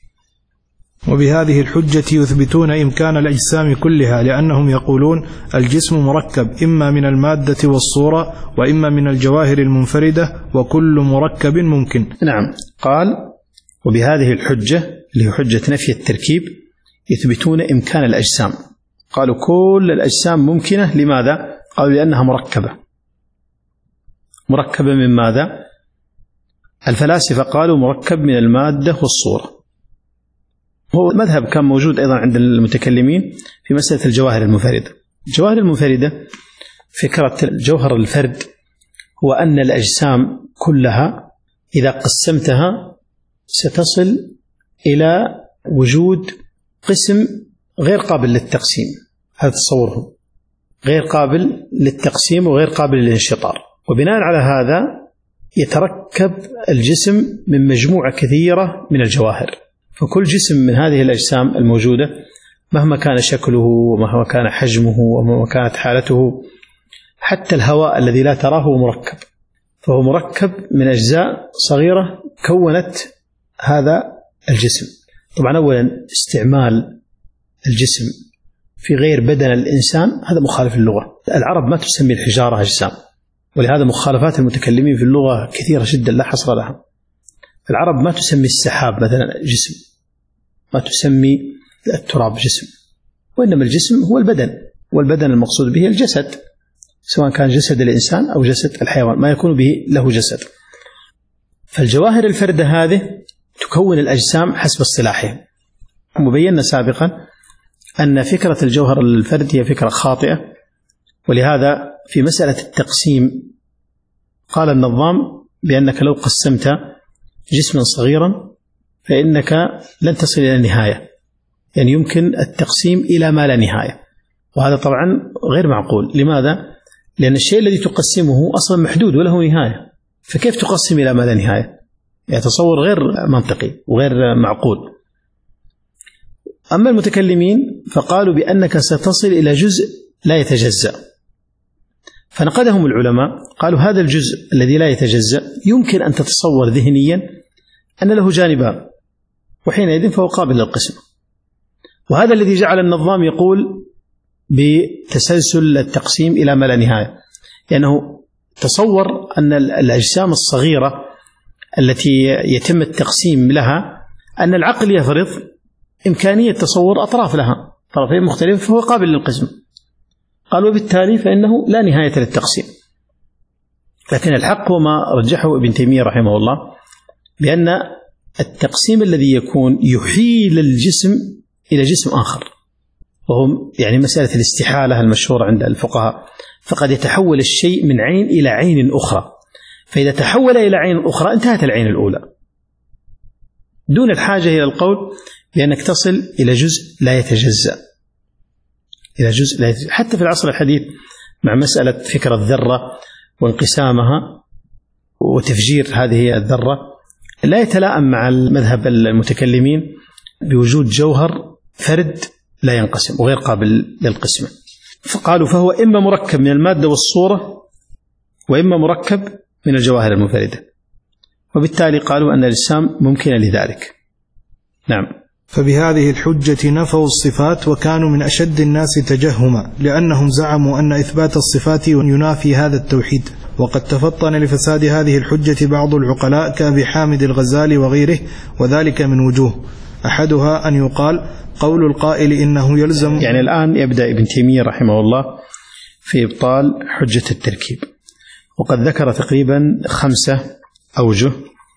وبهذه الحجة يثبتون إمكان الأجسام كلها، لأنهم يقولون الجسم مركب إما من المادة والصورة وإما من الجواهر المنفردة، وكل مركب ممكن. نعم. قال وبهذه الحجة اللي هي حجة نفي التركيب يثبتون إمكان الأجسام. قالوا كل الأجسام ممكنة. لماذا؟ قالوا لأنها مركبة. مركبة من ماذا؟ الفلاسفة قالوا مركب من المادة والصورة. هو مذهب كان موجود أيضا عند المتكلمين في مسألة الجواهر المنفردة. الجواهر المنفردة فكرة الجوهر الفرد هو أن الأجسام كلها إذا قسمتها ستصل إلى وجود قسم غير قابل للتقسيم. هذا تصوره غير قابل للتقسيم وغير قابل للانشطار، وبناء على هذا يتركب الجسم من مجموعة كثيرة من الجواهر. فكل جسم من هذه الأجسام الموجودة مهما كان شكله ومهما كان حجمه ومهما كانت حالته، حتى الهواء الذي لا تراه مركب، فهو مركب من أجزاء صغيرة كونت هذا الجسم. طبعا أولا استعمال الجسم في غير بدن الإنسان هذا مخالف للغة. العرب ما تسمي الحجارة أجسام، ولهذا مخالفات المتكلمين في اللغة كثيرة جدا لا حصر لها. العرب ما تسمي السحاب مثلا جسم، ما تسمي التراب جسم، وإنما الجسم هو البدن، والبدن المقصود به الجسد، سواء كان جسد الإنسان أو جسد الحيوان، ما يكون به له جسد. فالجواهر الفردة هذه تكون الأجسام حسب اصطلاحهم. وبينا سابقا أن فكرة الجوهر الفردي هي فكرة خاطئة، ولهذا في مسألة التقسيم قال النظام بأنك لو قسمت جسما صغيرا فإنك لن تصل إلى النهاية، يعني يمكن التقسيم إلى ما لا نهاية، وهذا طبعا غير معقول. لماذا؟ لأن الشيء الذي تقسمه أصلا محدود وله نهاية، فكيف تقسم إلى ما لا نهاية؟ يعني تصور غير منطقي وغير معقول. أما المتكلمين فقالوا بأنك ستصل إلى جزء لا يتجزأ، فنقدهم العلماء قالوا هذا الجزء الذي لا يتجزأ يمكن أن تتصور ذهنيا أن له جانبان، وحينئذ فهو قابل للقسم. وهذا الذي جعل النظام يقول بتسلسل التقسيم إلى ما لا نهاية، لأنه تصور أن الأجسام الصغيرة التي يتم التقسيم لها أن العقل يفرض إمكانية تصور أطراف لها، طرفين مختلفة، فهو قابل للقسم. قالوا وبالتالي فإنه لا نهاية للتقسيم. لكن الحق وما رجحه ابن تيمية رحمه الله بأن التقسيم الذي يكون يحيل الجسم إلى جسم آخر، وهم يعني مسألة الاستحالة المشهورة عند الفقهاء، فقد يتحول الشيء من عين إلى عين أخرى، فإذا تحول إلى عين أخرى انتهت العين الأولى، دون الحاجة إلى القول بأنك تصل إلى جزء لا يتجزأ، إلى جزء لا يتجزأ. حتى في العصر الحديث مع مسألة فكرة الذرة وانقسامها وتفجير هذه الذرة لا يتلائم مع المذهب المتكلمين بوجود جوهر فرد لا ينقسم وغير قابل للقسم. فقالوا فهو إما مركب من المادة والصورة وإما مركب من الجواهر المنفردة، وبالتالي قالوا أن الأجسام ممكنة لذلك. نعم. فبهذه الحجة نفوا الصفات وكانوا من أشد الناس تجهما، لأنهم زعموا أن إثبات الصفات ينافي هذا التوحيد. وقد تفطن لفساد هذه الحجة بعض العقلاء كأبي حامد الغزالي وغيره، وذلك من وجوه. أحدها أن يقال قول القائل إنه يلزم، يعني الآن يبدأ ابن تيمية رحمه الله في إبطال حجة التركيب، وقد ذكر تقريبا خمسة أوجه،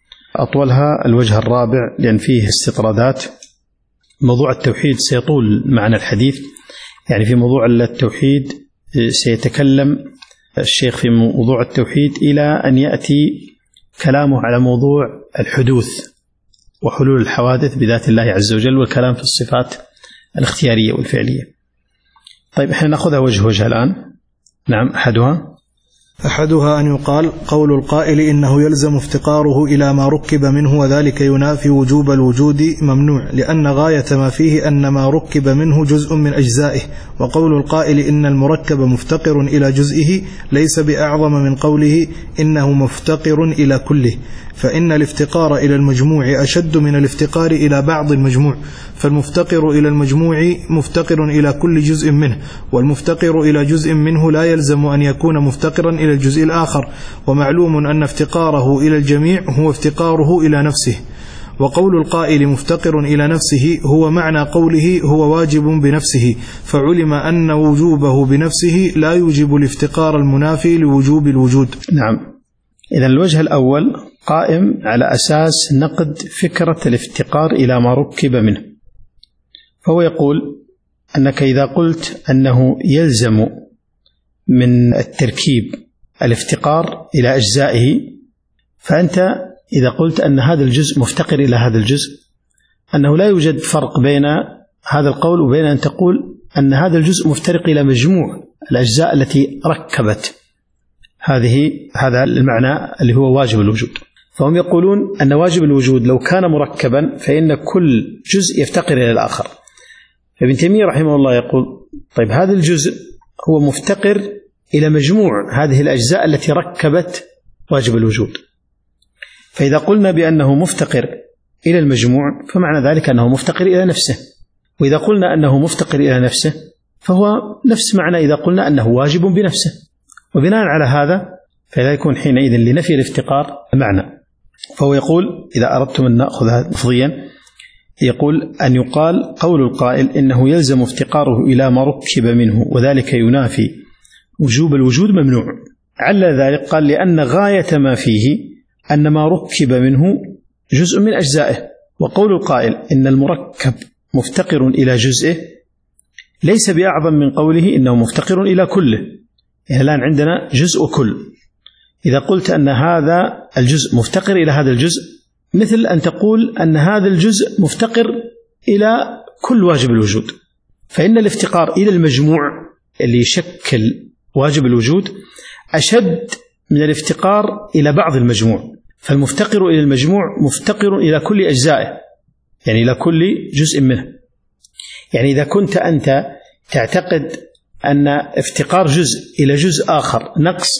أطولها الوجه الرابع لأن فيه استطرادات. موضوع التوحيد سيطول معنا الحديث، يعني في موضوع التوحيد سيتكلم الشيخ في موضوع التوحيد إلى أن يأتي كلامه على موضوع الحدوث وحلول الحوادث بذات الله عز وجل، والكلام في الصفات الاختيارية والفعلية. طيب احنا نأخذها وجه وجه الآن. نعم. أحدها أحدها أن يقال قول القائل إنه يلزم افتقاره إلى ما ركب منه، وذلك ينافي وجوب الوجود ممنوع، لأن غاية ما فيه أن ما ركب منه جزء من أجزائه. وقول القائل إن المركب مفتقر إلى جزئه ليس بأعظم من قوله إنه مفتقر إلى كله، فإن الافتقار إلى المجموع أشد من الافتقار إلى بعض المجموع، فالمفتقر إلى المجموع مفتقر إلى كل جزء منه، والمفتقر إلى جزء منه لا يلزم أن يكون مفتقرا إلى الجزء الآخر، ومعلوم أن افتقاره إلى الجميع هو افتقاره إلى نفسه. وقول القائل مفتقر إلى نفسه هو معنى قوله هو واجب بنفسه، فعلم أن وجوبه بنفسه لا يوجب الافتقار المنافي لوجوب الوجود. نعم. إذن الوجه الأول قائم على أساس نقد فكرة الافتقار إلى ما ركب منه، فهو يقول أنك إذا قلت أنه يلزم من التركيب الافتقار إلى أجزائه، فأنت إذا قلت أن هذا الجزء مفتقر إلى هذا الجزء، أنه لا يوجد فرق بين هذا القول وبين أن تقول أن هذا الجزء مفترق إلى مجموع الأجزاء التي ركبت هذه هذا المعنى اللي هو واجب الوجود. فهم يقولون أن واجب الوجود لو كان مركبا فإن كل جزء يفتقر إلى الآخر. ابن تيمية رحمه الله يقول طيب هذا الجزء هو مفتقر إلى مجموع هذه الأجزاء التي ركبت واجب الوجود، فإذا قلنا بأنه مفتقر إلى المجموع فمعنى ذلك أنه مفتقر إلى نفسه، وإذا قلنا أنه مفتقر إلى نفسه فهو نفس معنى إذا قلنا أنه واجب بنفسه، وبناء على هذا فلا يكون حينئذ لنفي الافتقار معنى. فهو يقول إذا أردتم أن نأخذها لفظيا يقول أن يقال قول القائل إنه يلزم افتقاره إلى ما ركب منه وذلك ينافي وجوب الوجود ممنوع. علل ذلك قال لأن غاية ما فيه أن ما ركب منه جزء من أجزائه، وقول القائل إن المركب مفتقر إلى جزئه ليس بأعظم من قوله إنه مفتقر إلى كله. يعني الآن عندنا جزء وكل، إذا قلت أن هذا الجزء مفتقر إلى هذا الجزء مثل أن تقول أن هذا الجزء مفتقر إلى كل واجب الوجود، فإن الافتقار إلى المجموع اللي يشكل واجب الوجود أشد من الافتقار إلى بعض المجموع. فالمفتقر إلى المجموع مفتقر إلى كل أجزائه، يعني إلى كل جزء منه. يعني إذا كنت أنت تعتقد أن افتقار جزء إلى جزء آخر نقص،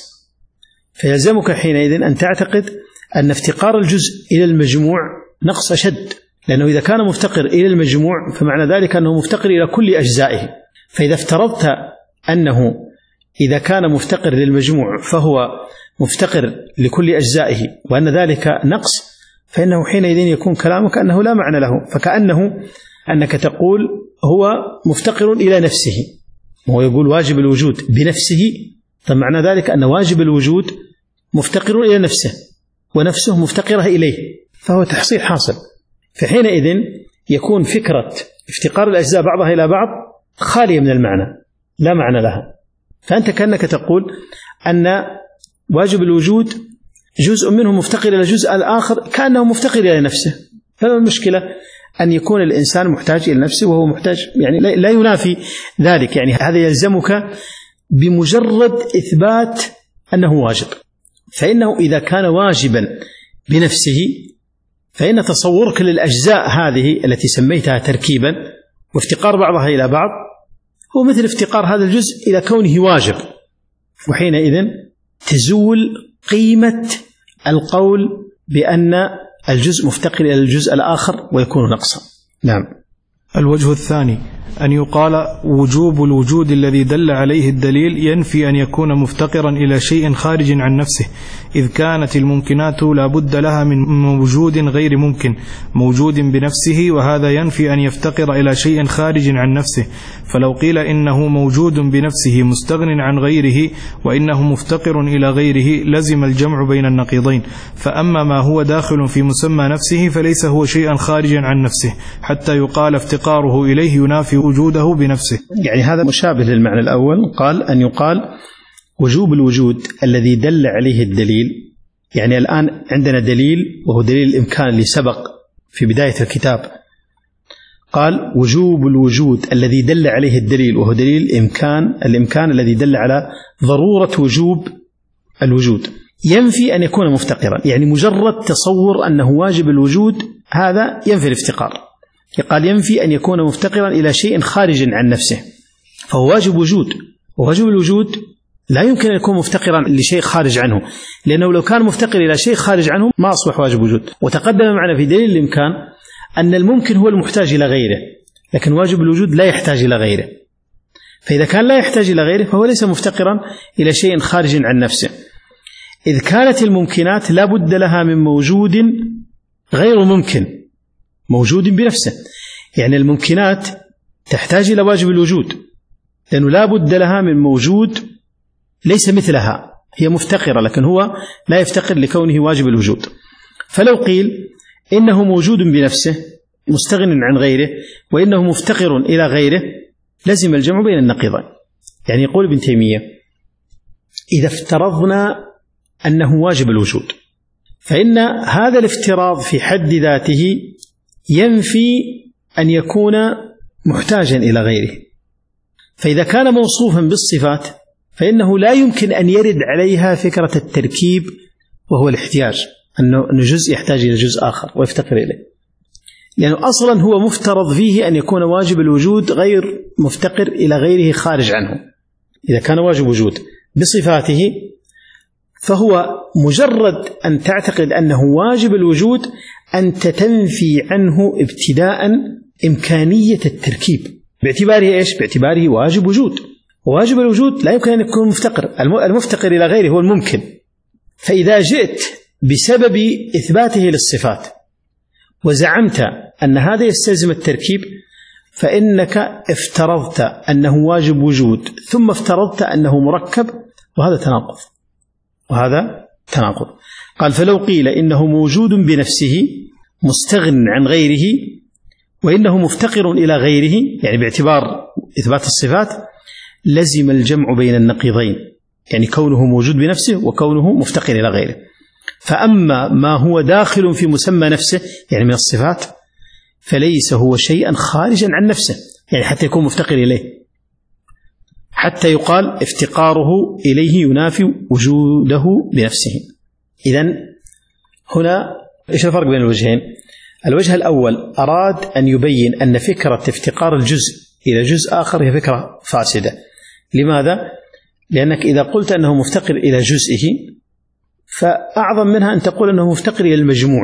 فيلزمك حينئذ أن تعتقد أن افتقار الجزء إلى المجموع نقص أشد، لأنه إذا كان مفتقر إلى المجموع فمعنى ذلك أنه مفتقر إلى كل أجزائه. فإذا افترضت أنه إذا كان مفتقر للمجموع فهو مفتقر لكل أجزائه وأن ذلك نقص، فإنه حينئذ يكون كلامك أنه لا معنى له، فكأنه أنك تقول هو مفتقر إلى نفسه، وهو يقول واجب الوجود بنفسه، فمعنى ذلك أن واجب الوجود مفتقر إلى نفسه ونفسه مفتقرة إليه، فهو تحصيل حاصل. فحينئذ يكون فكرة افتقار الأجزاء بعضها إلى بعض خالية من المعنى، لا معنى لها. فأنت كأنك تقول أن واجب الوجود جزء منه مفتقر إلى جزء الآخر كأنه مفتقر إلى نفسه. فما المشكلة أن يكون الإنسان محتاج إلى نفسه وهو محتاج، يعني لا ينافي ذلك، يعني هذا يلزمك بمجرد إثبات أنه واجب. فإنه إذا كان واجبا بنفسه فإن تصورك للأجزاء هذه التي سميتها تركيبا وافتقار بعضها إلى بعض هو مثل افتقار هذا الجزء إلى كونه واجب، وحينئذ تزول قيمة القول بأن الجزء مفتقر إلى الجزء الآخر ويكون نقصا. نعم. الوجه الثاني أن يقال وجوب الوجود الذي دل عليه الدليل ينفي أن يكون مفتقرا إلى شيء خارج عن نفسه، إذ كانت الممكنات لا بد لها من موجود غير ممكن موجود بنفسه، وهذا ينفي أن يفتقر إلى شيء خارج عن نفسه. فلو قيل إنه موجود بنفسه مستغن عن غيره وإنه مفتقر إلى غيره لزم الجمع بين النقيضين. فأما ما هو داخل في مسمى نفسه فليس هو شيئا خارجا عن نفسه حتى يقال افتقاره إليه ينافي وجوده بنفسه. يعني هذا مشابه للمعنى الأول، قال أن يقال وجوب الوجود الذي دل عليه الدليل. يعني الآن عندنا دليل وهو دليل الإمكان اللي سبق في بداية الكتاب، قال وجوب الوجود الذي دل عليه الدليل وهو دليل الإمكان الإمكان الذي دل على ضرورة وجوب الوجود ينفي أن يكون مفتقرا. يعني مجرد تصور أنه واجب الوجود هذا ينفي الافتقار. قال ينفي أن يكون مفتقرا إلى شيء خارج عن نفسه، فهو واجب وجود، وواجب الوجود لا يمكن أن يكون مفتقرا لشيء خارج عنه، لأنه لو كان مفتقر إلى شيء خارج عنه ما أصبح واجب وجود. وتقدم معنا في دليل الإمكان أن الممكن هو المحتاج إلى غيره، لكن واجب الوجود لا يحتاج إلى غيره. فإذا كان لا يحتاج إلى غيره فهو ليس مفتقرا إلى شيء خارج عن نفسه، إذ كانت الممكنات لا بد لها من موجود غير ممكن موجود بنفسه. يعني الممكنات تحتاج إلى واجب الوجود لأنه لا بد لها من موجود ليس مثلها، هي مفتقرة لكن هو لا يفتقر لكونه واجب الوجود. فلو قيل إنه موجود بنفسه مستغن عن غيره وإنه مفتقر إلى غيره لزم الجمع بين النقيضين. يعني يقول ابن تيمية إذا افترضنا أنه واجب الوجود فإن هذا الافتراض في حد ذاته ينفي أن يكون محتاجا إلى غيره. فإذا كان موصوفا بالصفات فإنه لا يمكن أن يرد عليها فكرة التركيب وهو الاحتياج، أن جزء يحتاج إلى جزء آخر ويفتقر إليه، لأنه أصلا هو مفترض فيه أن يكون واجب الوجود غير مفتقر إلى غيره خارج عنه. إذا كان واجب وجود بصفاته فهو مجرد أن تعتقد أنه واجب الوجود أنت تنفي عنه ابتداء إمكانية التركيب باعتباره إيش؟ باعتباره واجب وجود، وواجب الوجود لا يمكن أن يكون مفتقر، المفتقر إلى غيره هو الممكن. فإذا جئت بسبب إثباته للصفات وزعمت أن هذا يستلزم التركيب فإنك افترضت أنه واجب وجود ثم افترضت أنه مركب، وهذا تناقض، وهذا تناقض. قال: فلو قيل إنه موجود بنفسه مستغن عن غيره وإنه مفتقر إلى غيره، يعني باعتبار إثبات الصفات، لزم الجمع بين النقيضين، يعني كونه موجود بنفسه وكونه مفتقر إلى غيره. فأما ما هو داخل في مسمى نفسه يعني من الصفات فليس هو شيئا خارجا عن نفسه، يعني حتى يكون مفتقر إليه، حتى يقال افتقاره إليه ينافي وجوده بنفسه. إذن هنا إيش الفرق بين الوجهين؟ الوجه الأول أراد أن يبين أن فكرة افتقار الجزء إلى جزء آخر هي فكرة فاسدة. لماذا؟ لأنك إذا قلت أنه مفتقر إلى جزئه فأعظم منها أن تقول أنه مفتقر إلى المجموع،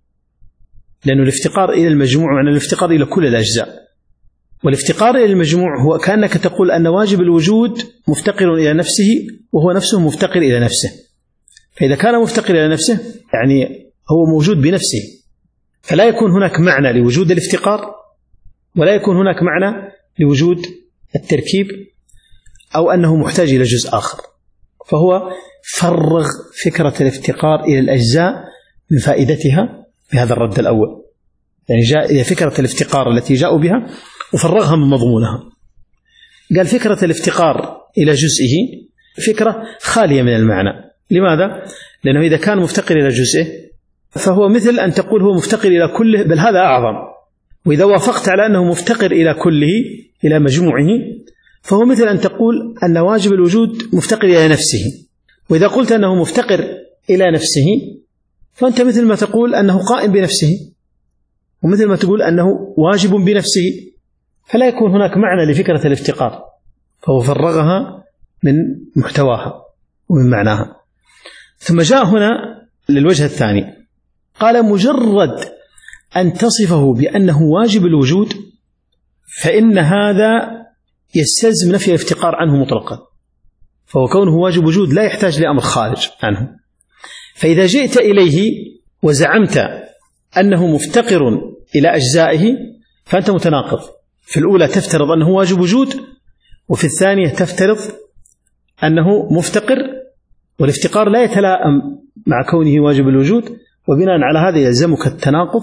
لأنه الافتقار إلى المجموع معنى الافتقار إلى كل الأجزاء، والافتقار إلى المجموع هو كأنك تقول أن واجب الوجود مفتقر إلى نفسه وهو نفسه مفتقر إلى نفسه. فإذا كان مفتقر إلى نفسه يعني هو موجود بنفسه، فلا يكون هناك معنى لوجود الافتقار ولا يكون هناك معنى لوجود التركيب أو أنه محتاج إلى جزء آخر. فهو فرغ فكرة الافتقار إلى الأجزاء من فائدتها بهذا الرد الأول، يعني جاء إلى فكرة الافتقار التي جاءوا بها وفرغها من مضمونها. قال فكرة الافتقار إلى جزئه فكرة خالية من المعنى. لماذا؟ لأنه إذا كان مفتقر إلى جزئه فهو مثل أن تقول هو مفتقر إلى كله، بل هذا أعظم. وإذا وافقت على أنه مفتقر إلى كله إلى مجموعه فهو مثل أن تقول أن واجب الوجود مفتقر إلى نفسه. وإذا قلت أنه مفتقر إلى نفسه فأنت مثل ما تقول أنه قائم بنفسه، ومثل ما تقول أنه واجب بنفسه، فلا يكون هناك معنى لفكرة الافتقار، فهو فرغها من محتواها ومن معناها. ثم جاء هنا للوجه الثاني، قال: مجرد أن تصفه بأنه واجب الوجود فإن هذا يستلزم نفي الافتقار عنه مطلقا، فهو كونه واجب وجود لا يحتاج لأمر خارج عنه. فإذا جئت إليه وزعمت أنه مفتقر إلى أجزائه فأنت متناقض. في الأولى تفترض أنه واجب وجود، وفي الثانية تفترض أنه مفتقر، والافتقار لا يتلائم مع كونه واجب الوجود، وبناء على هذا يلزمك التناقض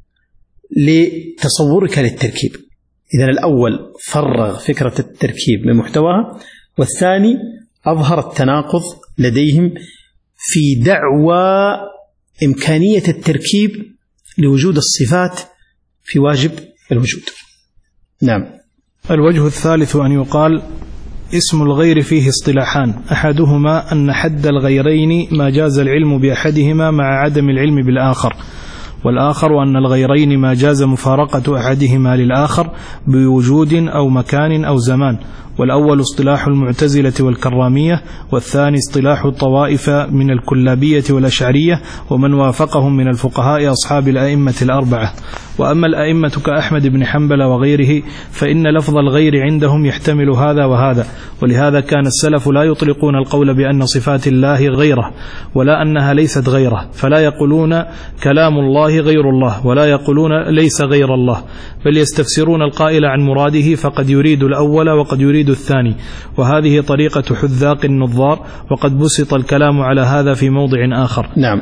لتصورك للتركيب. إذن الأول فرغ فكرة التركيب من محتواها، والثاني أظهر التناقض لديهم في دعوى إمكانية التركيب لوجود الصفات في واجب الوجود. نعم. الوجه الثالث أن يقال: اسم الغير فيه اصطلاحان، أحدهما أن حد الغيرين ما جاز العلم بأحدهما مع عدم العلم بالآخر، والآخر أن الغيرين ما جاز مفارقة أحدهما للآخر بوجود أو مكان أو زمان. والأول اصطلاح المعتزلة والكرامية، والثاني اصطلاح الطوائف من الكلابية والأشعرية ومن وافقهم من الفقهاء أصحاب الأئمة الأربعة. وأما الأئمة كأحمد بن حنبل وغيره فإن لفظ الغير عندهم يحتمل هذا وهذا، ولهذا كان السلف لا يطلقون القول بأن صفات الله غيره ولا أنها ليست غيره، فلا يقولون كلام الله غير الله ولا يقولون ليس غير الله، بل يستفسرون القائل عن مراده، فقد يريد الأول وقد يريد الثاني. وهذه طريقة حذاق النظار، وقد بسط الكلام على هذا في موضع آخر. نعم.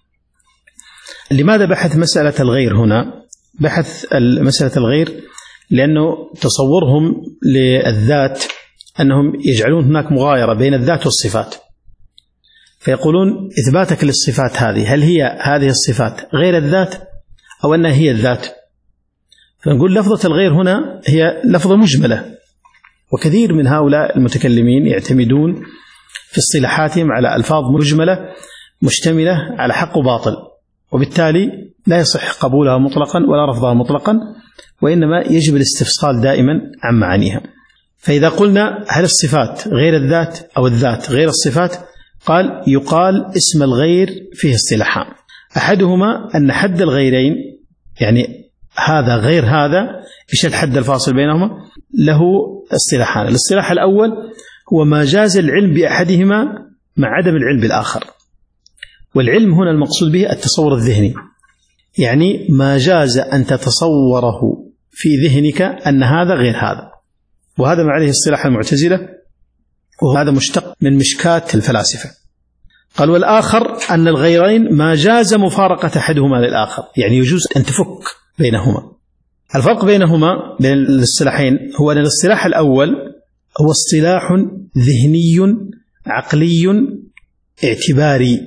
لماذا بحث مسألة الغير هنا؟ بحث مسألة الغير لأنه تصورهم للذات أنهم يجعلون هناك مغايرة بين الذات والصفات، فيقولون إثباتك للصفات هذه هل هي هذه الصفات غير الذات أو أنها هي الذات؟ فنقول لفظة الغير هنا هي لفظة مجملة، وكثير من هؤلاء المتكلمين يعتمدون في اصطلاحاتهم على ألفاظ مجملة مشتملة على حق وباطل، وبالتالي لا يصح قبولها مطلقا ولا رفضها مطلقا، وإنما يجب الاستفصال دائما عن معانيها. فإذا قلنا هل الصفات غير الذات أو الذات غير الصفات، قال يقال اسم الغير فيه اصطلاحان، أحدهما أن حد الغيرين، يعني هذا غير هذا، إيش الحد الفاصل بينهما؟ له اصطلاحان. الاصطلاح الأول هو ما جاز العلم بأحدهما مع عدم العلم بالآخر، والعلم هنا المقصود به التصور الذهني، يعني ما جاز أن تتصوره في ذهنك أن هذا غير هذا. وهذا ما عليه اصطلاح المعتزلة، وهذا مشتق من مشكات الفلاسفة. قال والآخر أن الغيرين ما جاز مفارقة أحدهما للآخر، يعني يجوز أن تفك بينهما. الفرق بينهما بين الاصطلاحين هو أن الاصطلاح الأول هو اصطلاح ذهني عقلي اعتباري،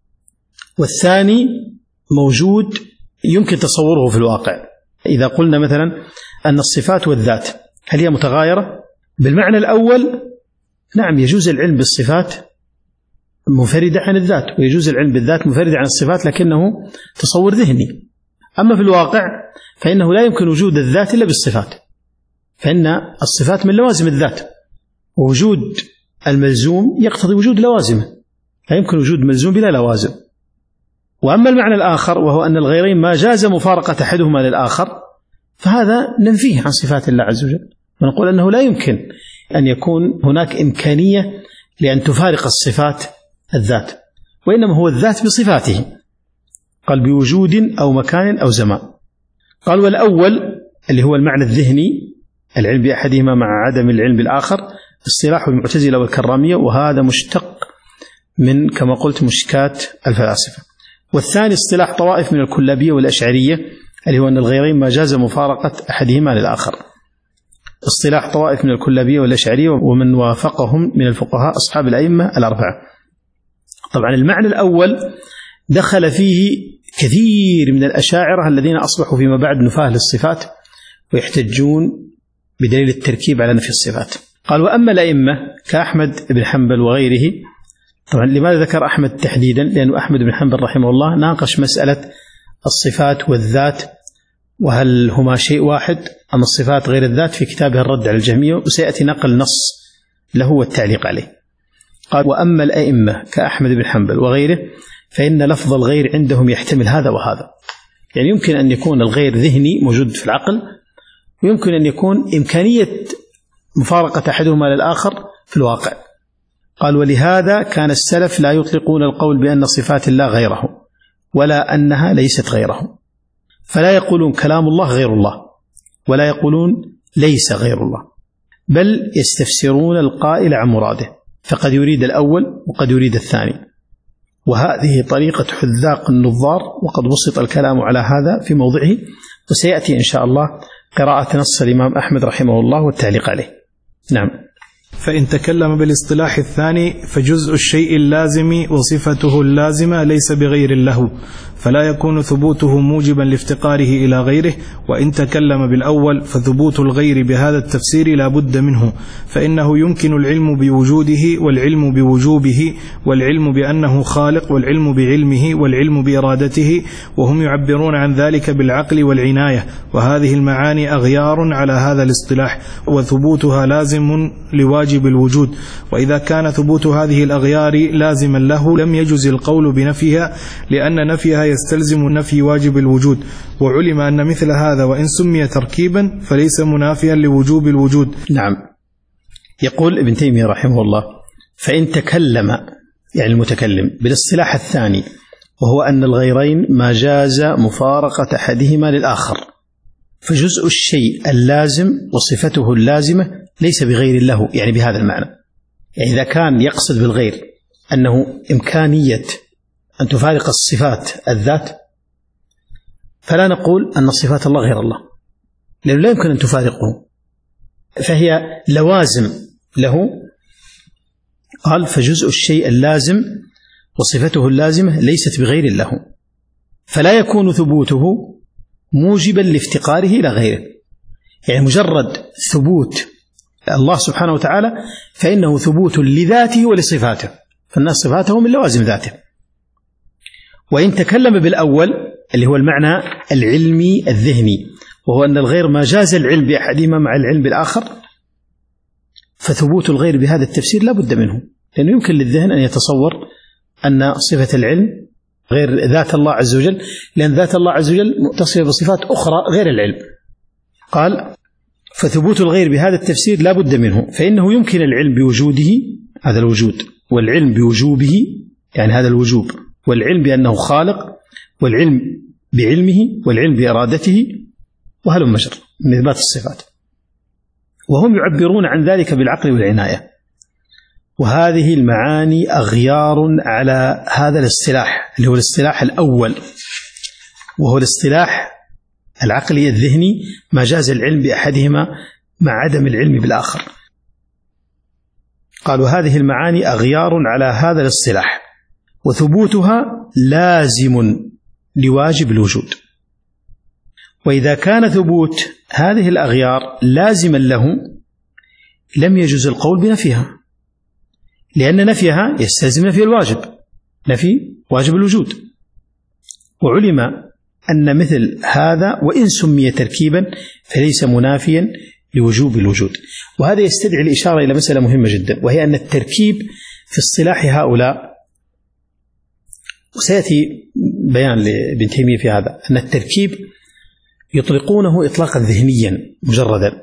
والثاني موجود يمكن تصوره في الواقع. إذا قلنا مثلا أن الصفات والذات هل هي متغايرة؟ بالمعنى الأول نعم، يجوز العلم بالصفات منفردة عن الذات، ويجوز العلم بالذات منفردة عن الصفات، لكنه تصور ذهني. أما في الواقع فإنه لا يمكن وجود الذات إلا بالصفات، فإن الصفات من لوازم الذات، ووجود الملزوم يقتضي وجود لوازمه، لا يمكن وجود ملزوم بلا لوازم. وأما المعنى الآخر وهو أن الغيرين ما جاز مفارقة أحدهما للآخر، فهذا ننفيه عن صفات الله عز وجل، ونقول أنه لا يمكن أن يكون هناك إمكانية لأن تفارق الصفات الذات، وإنما هو الذات بصفاته، قال بوجود أو مكان أو زمان. قال والأول اللي هو المعنى الذهني، العلم بأحدهما مع عدم العلم بالآخر، اصطلاح المعتزلة والكرامية، وهذا مشتق من كما قلت مشكات الفلاسفة. والثاني اصطلاح طوائف من الكلابية والأشعرية، اللي هو أن الغيرين ما جاز مفارقة أحدهما للآخر. اصطلاح طوائف من الكلابية والأشعرية ومن وافقهم من الفقهاء أصحاب الأئمة الأربعة. طبعا المعنى الأول دخل فيه كثير من الأشاعرة الذين أصبحوا فيما بعد نفاة للصفات ويحتجون بدليل التركيب على نفي الصفات. قال وأما الأئمة كأحمد بن حنبل وغيره. طبعا لماذا ذكر أحمد تحديدا؟ لأن أحمد بن حنبل رحمه الله ناقش مسألة الصفات والذات، وهل هما شيء واحد أم الصفات غير الذات، في كتابه الرد على الجهمية، وسيأتي نقل نص له والتعليق عليه. قال وأما الأئمة كأحمد بن حنبل وغيره فإن لفظ الغير عندهم يحتمل هذا وهذا، يعني يمكن أن يكون الغير ذهني موجود في العقل، ويمكن أن يكون إمكانية مفارقة أحدهما للآخر في الواقع. قال ولهذا كان السلف لا يطلقون القول بأن صفات الله غيره ولا أنها ليست غيره، فلا يقولون كلام الله غير الله، ولا يقولون ليس غير الله، بل يستفسرون القائل عن مراده، فقد يريد الأول وقد يريد الثاني. وهذه طريقة حذاق النظار، وقد بسط الكلام على هذا في موضعه، وسيأتي إن شاء الله قراءة نص الإمام أحمد رحمه الله والتعليق عليه. نعم. فإن تكلم بالاصطلاح الثاني فجزء الشيء اللازم وصفته اللازمة ليس بغير له، فلا يكون ثبوته موجبا لافتقاره إلى غيره. وإن تكلم بالأول فثبوت الغير بهذا التفسير لا بد منه، فإنه يمكن العلم بوجوده والعلم بوجوبه والعلم بأنه خالق والعلم بعلمه والعلم بإرادته، وهم يعبرون عن ذلك بالعقل والعناية، وهذه المعاني أغيار على هذا الاصطلاح، وثبوتها لازم لواجب الوجود. وإذا كان ثبوت هذه الأغيار لازما له لم يجز القول بنفيها، لأن نفيها يستلزم نفي واجب الوجود، وعلم أن مثل هذا وإن سمي تركيبا فليس منافيا لوجوب الوجود. نعم. يقول ابن تيمية رحمه الله فإن تكلم يعني المتكلم بالاصطلاح الثاني، وهو أن الغيرين ما جاز مفارقة أحدهما للآخر، فجزء الشيء اللازم وصفته اللازمة ليس بغير له، يعني بهذا المعنى. يعني إذا كان يقصد بالغير أنه إمكانية أن تفارق الصفات الذات، فلا نقول أن صفات الله غير الله، لأنه لا يمكن أن تفارقه، فهي لوازم له. قال فجزء الشيء اللازم وصفته اللازمة ليست بغير له، فلا يكون ثبوته موجبا لافتقاره إلى غيره. يعني مجرد ثبوت الله سبحانه وتعالى فإنه ثبوت لذاته ولصفاته، فالناس صفاته من لوازم ذاته. وإن تكلم بالأول اللي هو المعنى العلمي الذهني، وهو أن الغير ما جاز العلم بأحدهما مع العلم بالآخر، فثبوت الغير بهذا التفسير لا بد منه، لأنه يمكن للذهن أن يتصور أن صفة العلم غير ذات الله عز وجل، لأن ذات الله عز وجل متصفة بصفات أخرى غير العلم. قال فثبوت الغير بهذا التفسير لا بد منه، فإنه يمكن العلم بوجوده هذا الوجود، والعلم بوجوبه يعني هذا الوجوب، والعلم بأنه خالق، والعلم بعلمه، والعلم بإرادته، وهلم مجر. من إثبات الصفات، وهم يعبرون عن ذلك بالعقل والعناية. وهذه المعاني أغيار على هذا الاصطلاح اللي هو الاصطلاح الأول، وهو الاصطلاح العقلي الذهني، ما جاز العلم بأحدهما مع عدم العلم بالآخر. قالوا هذه المعاني أغيار على هذا الاصطلاح، وثبوتها لازم لواجب الوجود. وإذا كان ثبوت هذه الأغيار لازما له لم يجوز القول بنفيها، لأن نفيها يستلزم نفي الواجب، نفي واجب الوجود. وعلم أن مثل هذا وإن سمي تركيبا فليس منافيا لوجوب الوجود. وهذا يستدعي الإشارة إلى مسألة مهمة جدا، وهي أن التركيب في اصطلاح هؤلاء، وسيأتي بيان لابن تيمية في هذا، أن التركيب يطلقونه إطلاقا ذهنيا مجردا.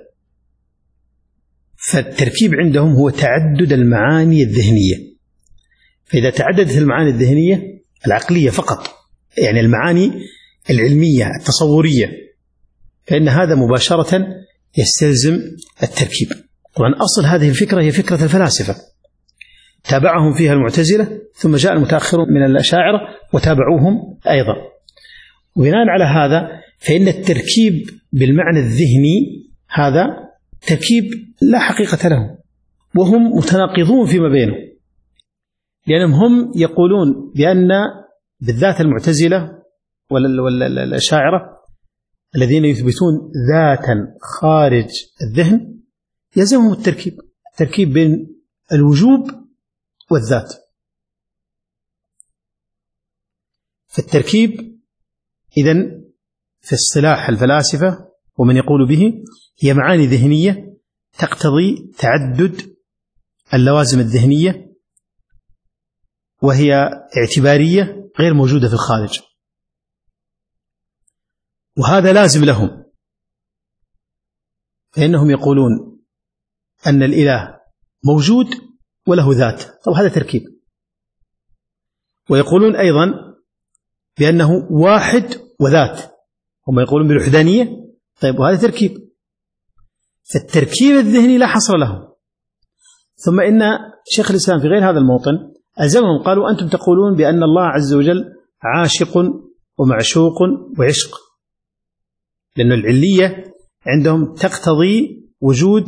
فالتركيب عندهم هو تعدد المعاني الذهنية، فإذا تعددت المعاني الذهنية العقلية فقط، يعني المعاني العلمية التصورية، فإن هذا مباشرة يستلزم التركيب. طبعا أصل هذه الفكرة هي فكرة الفلاسفة، تابعهم فيها المعتزلة، ثم جاء المتأخرون من الأشاعرة وتابعوهم أيضا. وبناء على هذا فإن التركيب بالمعنى الذهني هذا تركيب لا حقيقة له، وهم متناقضون فيما بينهم، لأنهم هم يقولون بأن بالذات المعتزلة والأشاعرة الذين يثبتون ذاتا خارج الذهن يلزمهم التركيب، التركيب بين الوجوب والذات. فالتركيب إذن في اصطلاح الفلاسفة ومن يقول به هي معاني ذهنية تقتضي تعدد اللوازم الذهنية، وهي اعتبارية غير موجودة في الخارج، وهذا لازم لهم، فإنهم يقولون أن الإله موجود وله ذات، طب هذا تركيب. ويقولون أيضا بأنه واحد وذات، هم يقولون بالوحدانية، طيب وهذا تركيب. فالتركيب الذهني لا حصر له. ثم إن شيخ الإسلام في غير هذا الموطن ألزمهم، قالوا أنتم تقولون بأن الله عز وجل عاشق ومعشوق وعشق، لأن العلية عندهم تقتضي وجود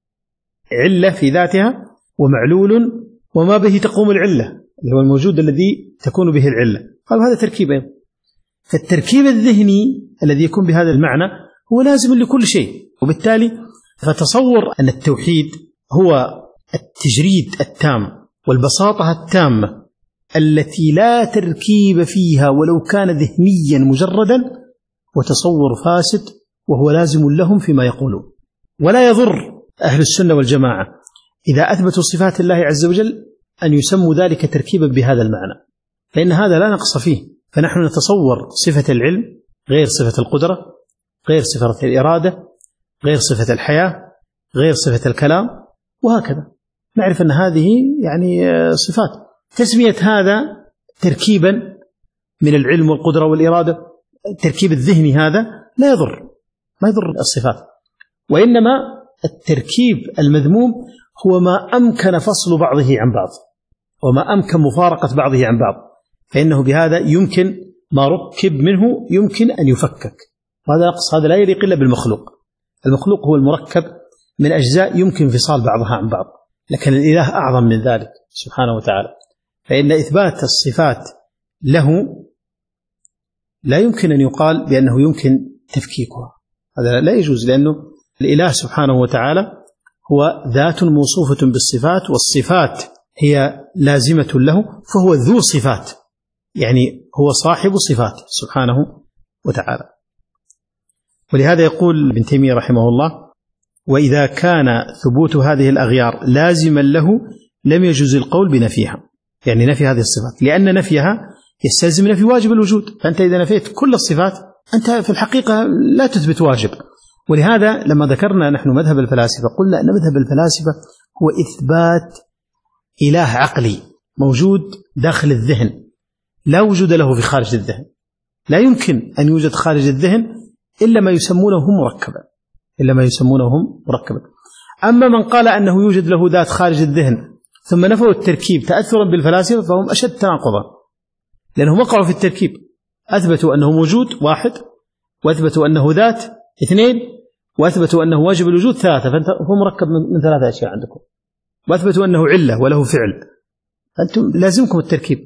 علة في ذاتها ومعلول وما به تقوم العلة، اللي هو الموجود الذي تكون به العلة. قالوا هذا تركيب. فالتركيب الذهني الذي يكون بهذا المعنى هو لازم لكل شيء، وبالتالي فتصور أن التوحيد هو التجريد التام والبساطة التامة التي لا تركيب فيها ولو كان ذهنيا مجردا، وتصور فاسد وهو لازم لهم فيما يقولون. ولا يضر أهل السنة والجماعة إذا أثبتوا صفات الله عز وجل أن يسموا ذلك تركيبا بهذا المعنى، فإن هذا لا نقص فيه. فنحن نتصور صفة العلم غير صفة القدرة، غير صفة الإرادة، غير صفة الحياة، غير صفة الكلام، وهكذا نعرف أن هذه يعني صفات. تسمية هذا تركيبا من العلم والقدرة والإرادة، التركيب الذهني هذا لا يضر، ما يضر الصفات. وإنما التركيب المذموم هو ما أمكن فصل بعضه عن بعض، وما أمكن مفارقة بعضه عن بعض، فإنه بهذا يمكن ما ركب منه يمكن أن يفكك، وهذا نقص، هذا لا يليق إلا بالمخلوق. المخلوق هو المركب من أجزاء يمكن انفصال بعضها عن بعض، لكن الإله أعظم من ذلك سبحانه وتعالى. فإن إثبات الصفات له لا يمكن أن يقال بأنه يمكن تفكيكها، هذا لا يجوز، لأنه الإله سبحانه وتعالى هو ذات موصوفة بالصفات، والصفات هي لازمة له، فهو ذو صفات، يعني هو صاحب صفات سبحانه وتعالى. ولهذا يقول ابن تيمية رحمه الله: وإذا كان ثبوت هذه الأغيار لازما له لم يجوز القول بنفيها، يعني نفي هذه الصفات، لأن نفيها يستلزم نفي واجب الوجود. فأنت إذا نفيت كل الصفات أنت في الحقيقة لا تثبت واجب. ولهذا لما ذكرنا نحن مذهب الفلاسفة قلنا أن مذهب الفلاسفة هو إثبات إله عقلي موجود داخل الذهن لا وجود له في خارج الذهن. لا يمكن أن يوجد خارج الذهن إلا ما يسمونه مركبا، إلا ما يسمونهم مركبا. أما من قال أنه يوجد له ذات خارج الذهن ثم نفوا التركيب تأثرا بالفلاسفة فهم أشد تناقضا، لأنهم وقعوا في التركيب، أثبتوا أنه موجود واحد، وأثبتوا أنه ذات اثنين، وأثبتوا أنه واجب الوجود ثلاثة، فهو مركب من ثلاثة أشياء عندكم، وأثبتوا أنه علة وله فعل، أنتم لازمكم التركيب.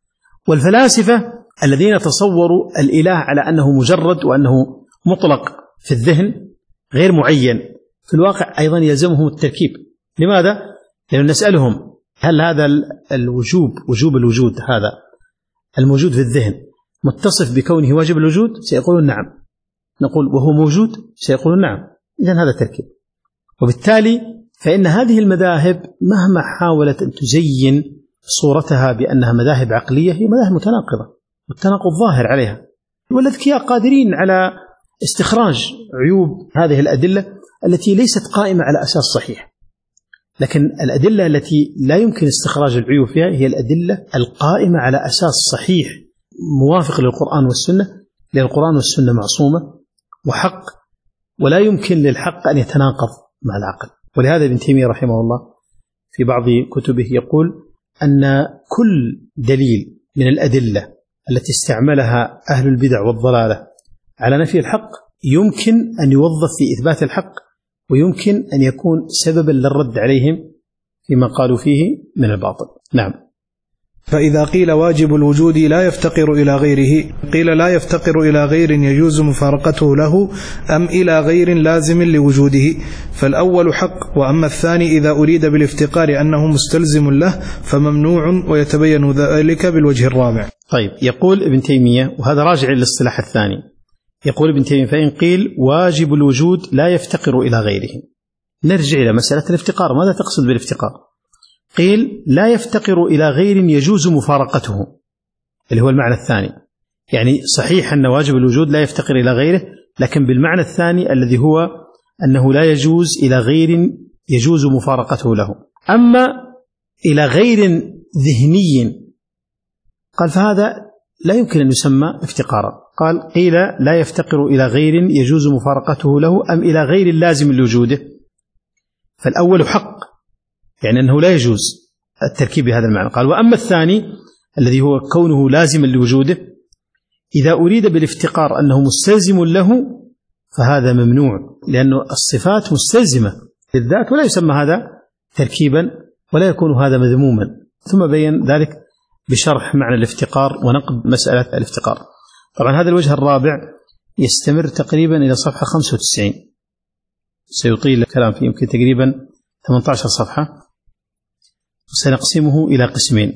والفلاسفة الذين تصوروا الإله على أنه مجرد وأنه مطلق في الذهن غير معين، في الواقع أيضا يلزمهم التركيب. لماذا؟ لأن نسألهم هل هذا الوجوب وجوب الوجود هذا الموجود في الذهن متصف بكونه واجب الوجود؟ سيقولون نعم. نقول وهو موجود؟ سيقولون نعم. إذن هذا تركيب. وبالتالي فإن هذه المذاهب مهما حاولت أن تزين صورتها بأنها مذاهب عقلية هي مذاهب متناقضة، والتناقض ظاهر عليها، والأذكياء قادرين على استخراج عيوب هذه الأدلة التي ليست قائمة على أساس صحيح. لكن الأدلة التي لا يمكن استخراج العيوب فيها هي الأدلة القائمة على أساس صحيح موافق للقرآن والسنة، لأن القرآن والسنة معصومة وحق، ولا يمكن للحق أن يتناقض مع العقل. ولهذا ابن تيمية رحمه الله في بعض كتبه يقول أن كل دليل من الأدلة التي استعملها أهل البدع والضلالة على نفي الحق يمكن أن يوظف في إثبات الحق، ويمكن أن يكون سببا للرد عليهم فيما قالوا فيه من الباطل. نعم. فإذا قيل واجب الوجود لا يفتقر إلى غيره، قيل لا يفتقر إلى غير يجوز مفارقته له أم إلى غير لازم لوجوده؟ فالأول حق، وأما الثاني إذا أريد بالافتقار أنه مستلزم له فممنوع، ويتبين ذلك بالوجه الرابع. طيب، يقول ابن تيمية، وهذا راجع للاصطلاح الثاني، يقول ابن تيمية فإن قيل واجب الوجود لا يفتقر إلى غيره، نرجع إلى مسألة الافتقار. ماذا تقصد بالافتقار؟ قيل لا يفتقر إلى غير يجوز مفارقته، اللي هو المعنى الثاني. يعني صحيح أن واجب الوجود لا يفتقر إلى غيره، لكن بالمعنى الثاني الذي هو أنه لا يجوز إلى غير يجوز مفارقته له. أما إلى غير ذهني قال فهذا لا يمكن أن يسمى افتقارا. قال قيل لا يفتقر إلى غير يجوز مفارقته له أم إلى غير لازم لوجوده؟ فالأول حق، يعني أنه لا يجوز التركيب بهذا المعنى. قال وأما الثاني الذي هو كونه لازما لوجوده، إذا أريد بالافتقار أنه مستلزم له فهذا ممنوع، لأن الصفات مستلزمة للذات ولا يسمى هذا تركيبا ولا يكون هذا مذموما. ثم بين ذلك بشرح معنى الافتقار ونقد مسألة الافتقار. طبعا هذا الوجه الرابع يستمر تقريبا إلى صفحة خمسة وتسعين، سيطيل الكلام فيه يمكن تقريبا ثمانية عشر صفحة، سنقسمه إلى قسمين.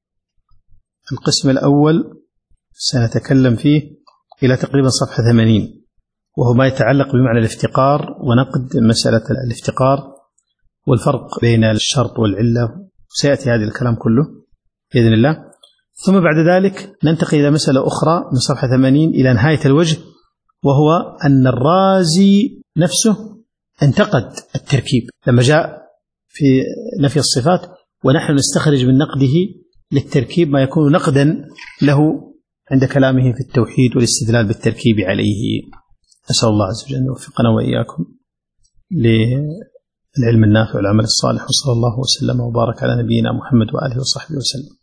القسم الأول سنتكلم فيه إلى تقريبا صفحة ثمانين، وهو ما يتعلق بمعنى الافتقار ونقد مسألة الافتقار والفرق بين الشرط والعلة، سيأتي هذا الكلام كله بإذن الله. ثم بعد ذلك ننتقل إلى مسألة أخرى من صفحة ثمانين إلى نهاية الوجه، وهو أن الرازي نفسه انتقد التركيب لما جاء في نفي الصفات، ونحن نستخرج من نقده للتركيب ما يكون نقدا له عند كلامه في التوحيد والاستدلال بالتركيب عليه. أسأل الله عز وجل أن يوفقنا وإياكم للعلم النافع والعمل الصالح، وصلى الله وسلم وبارك على نبينا محمد وآله وصحبه وسلم.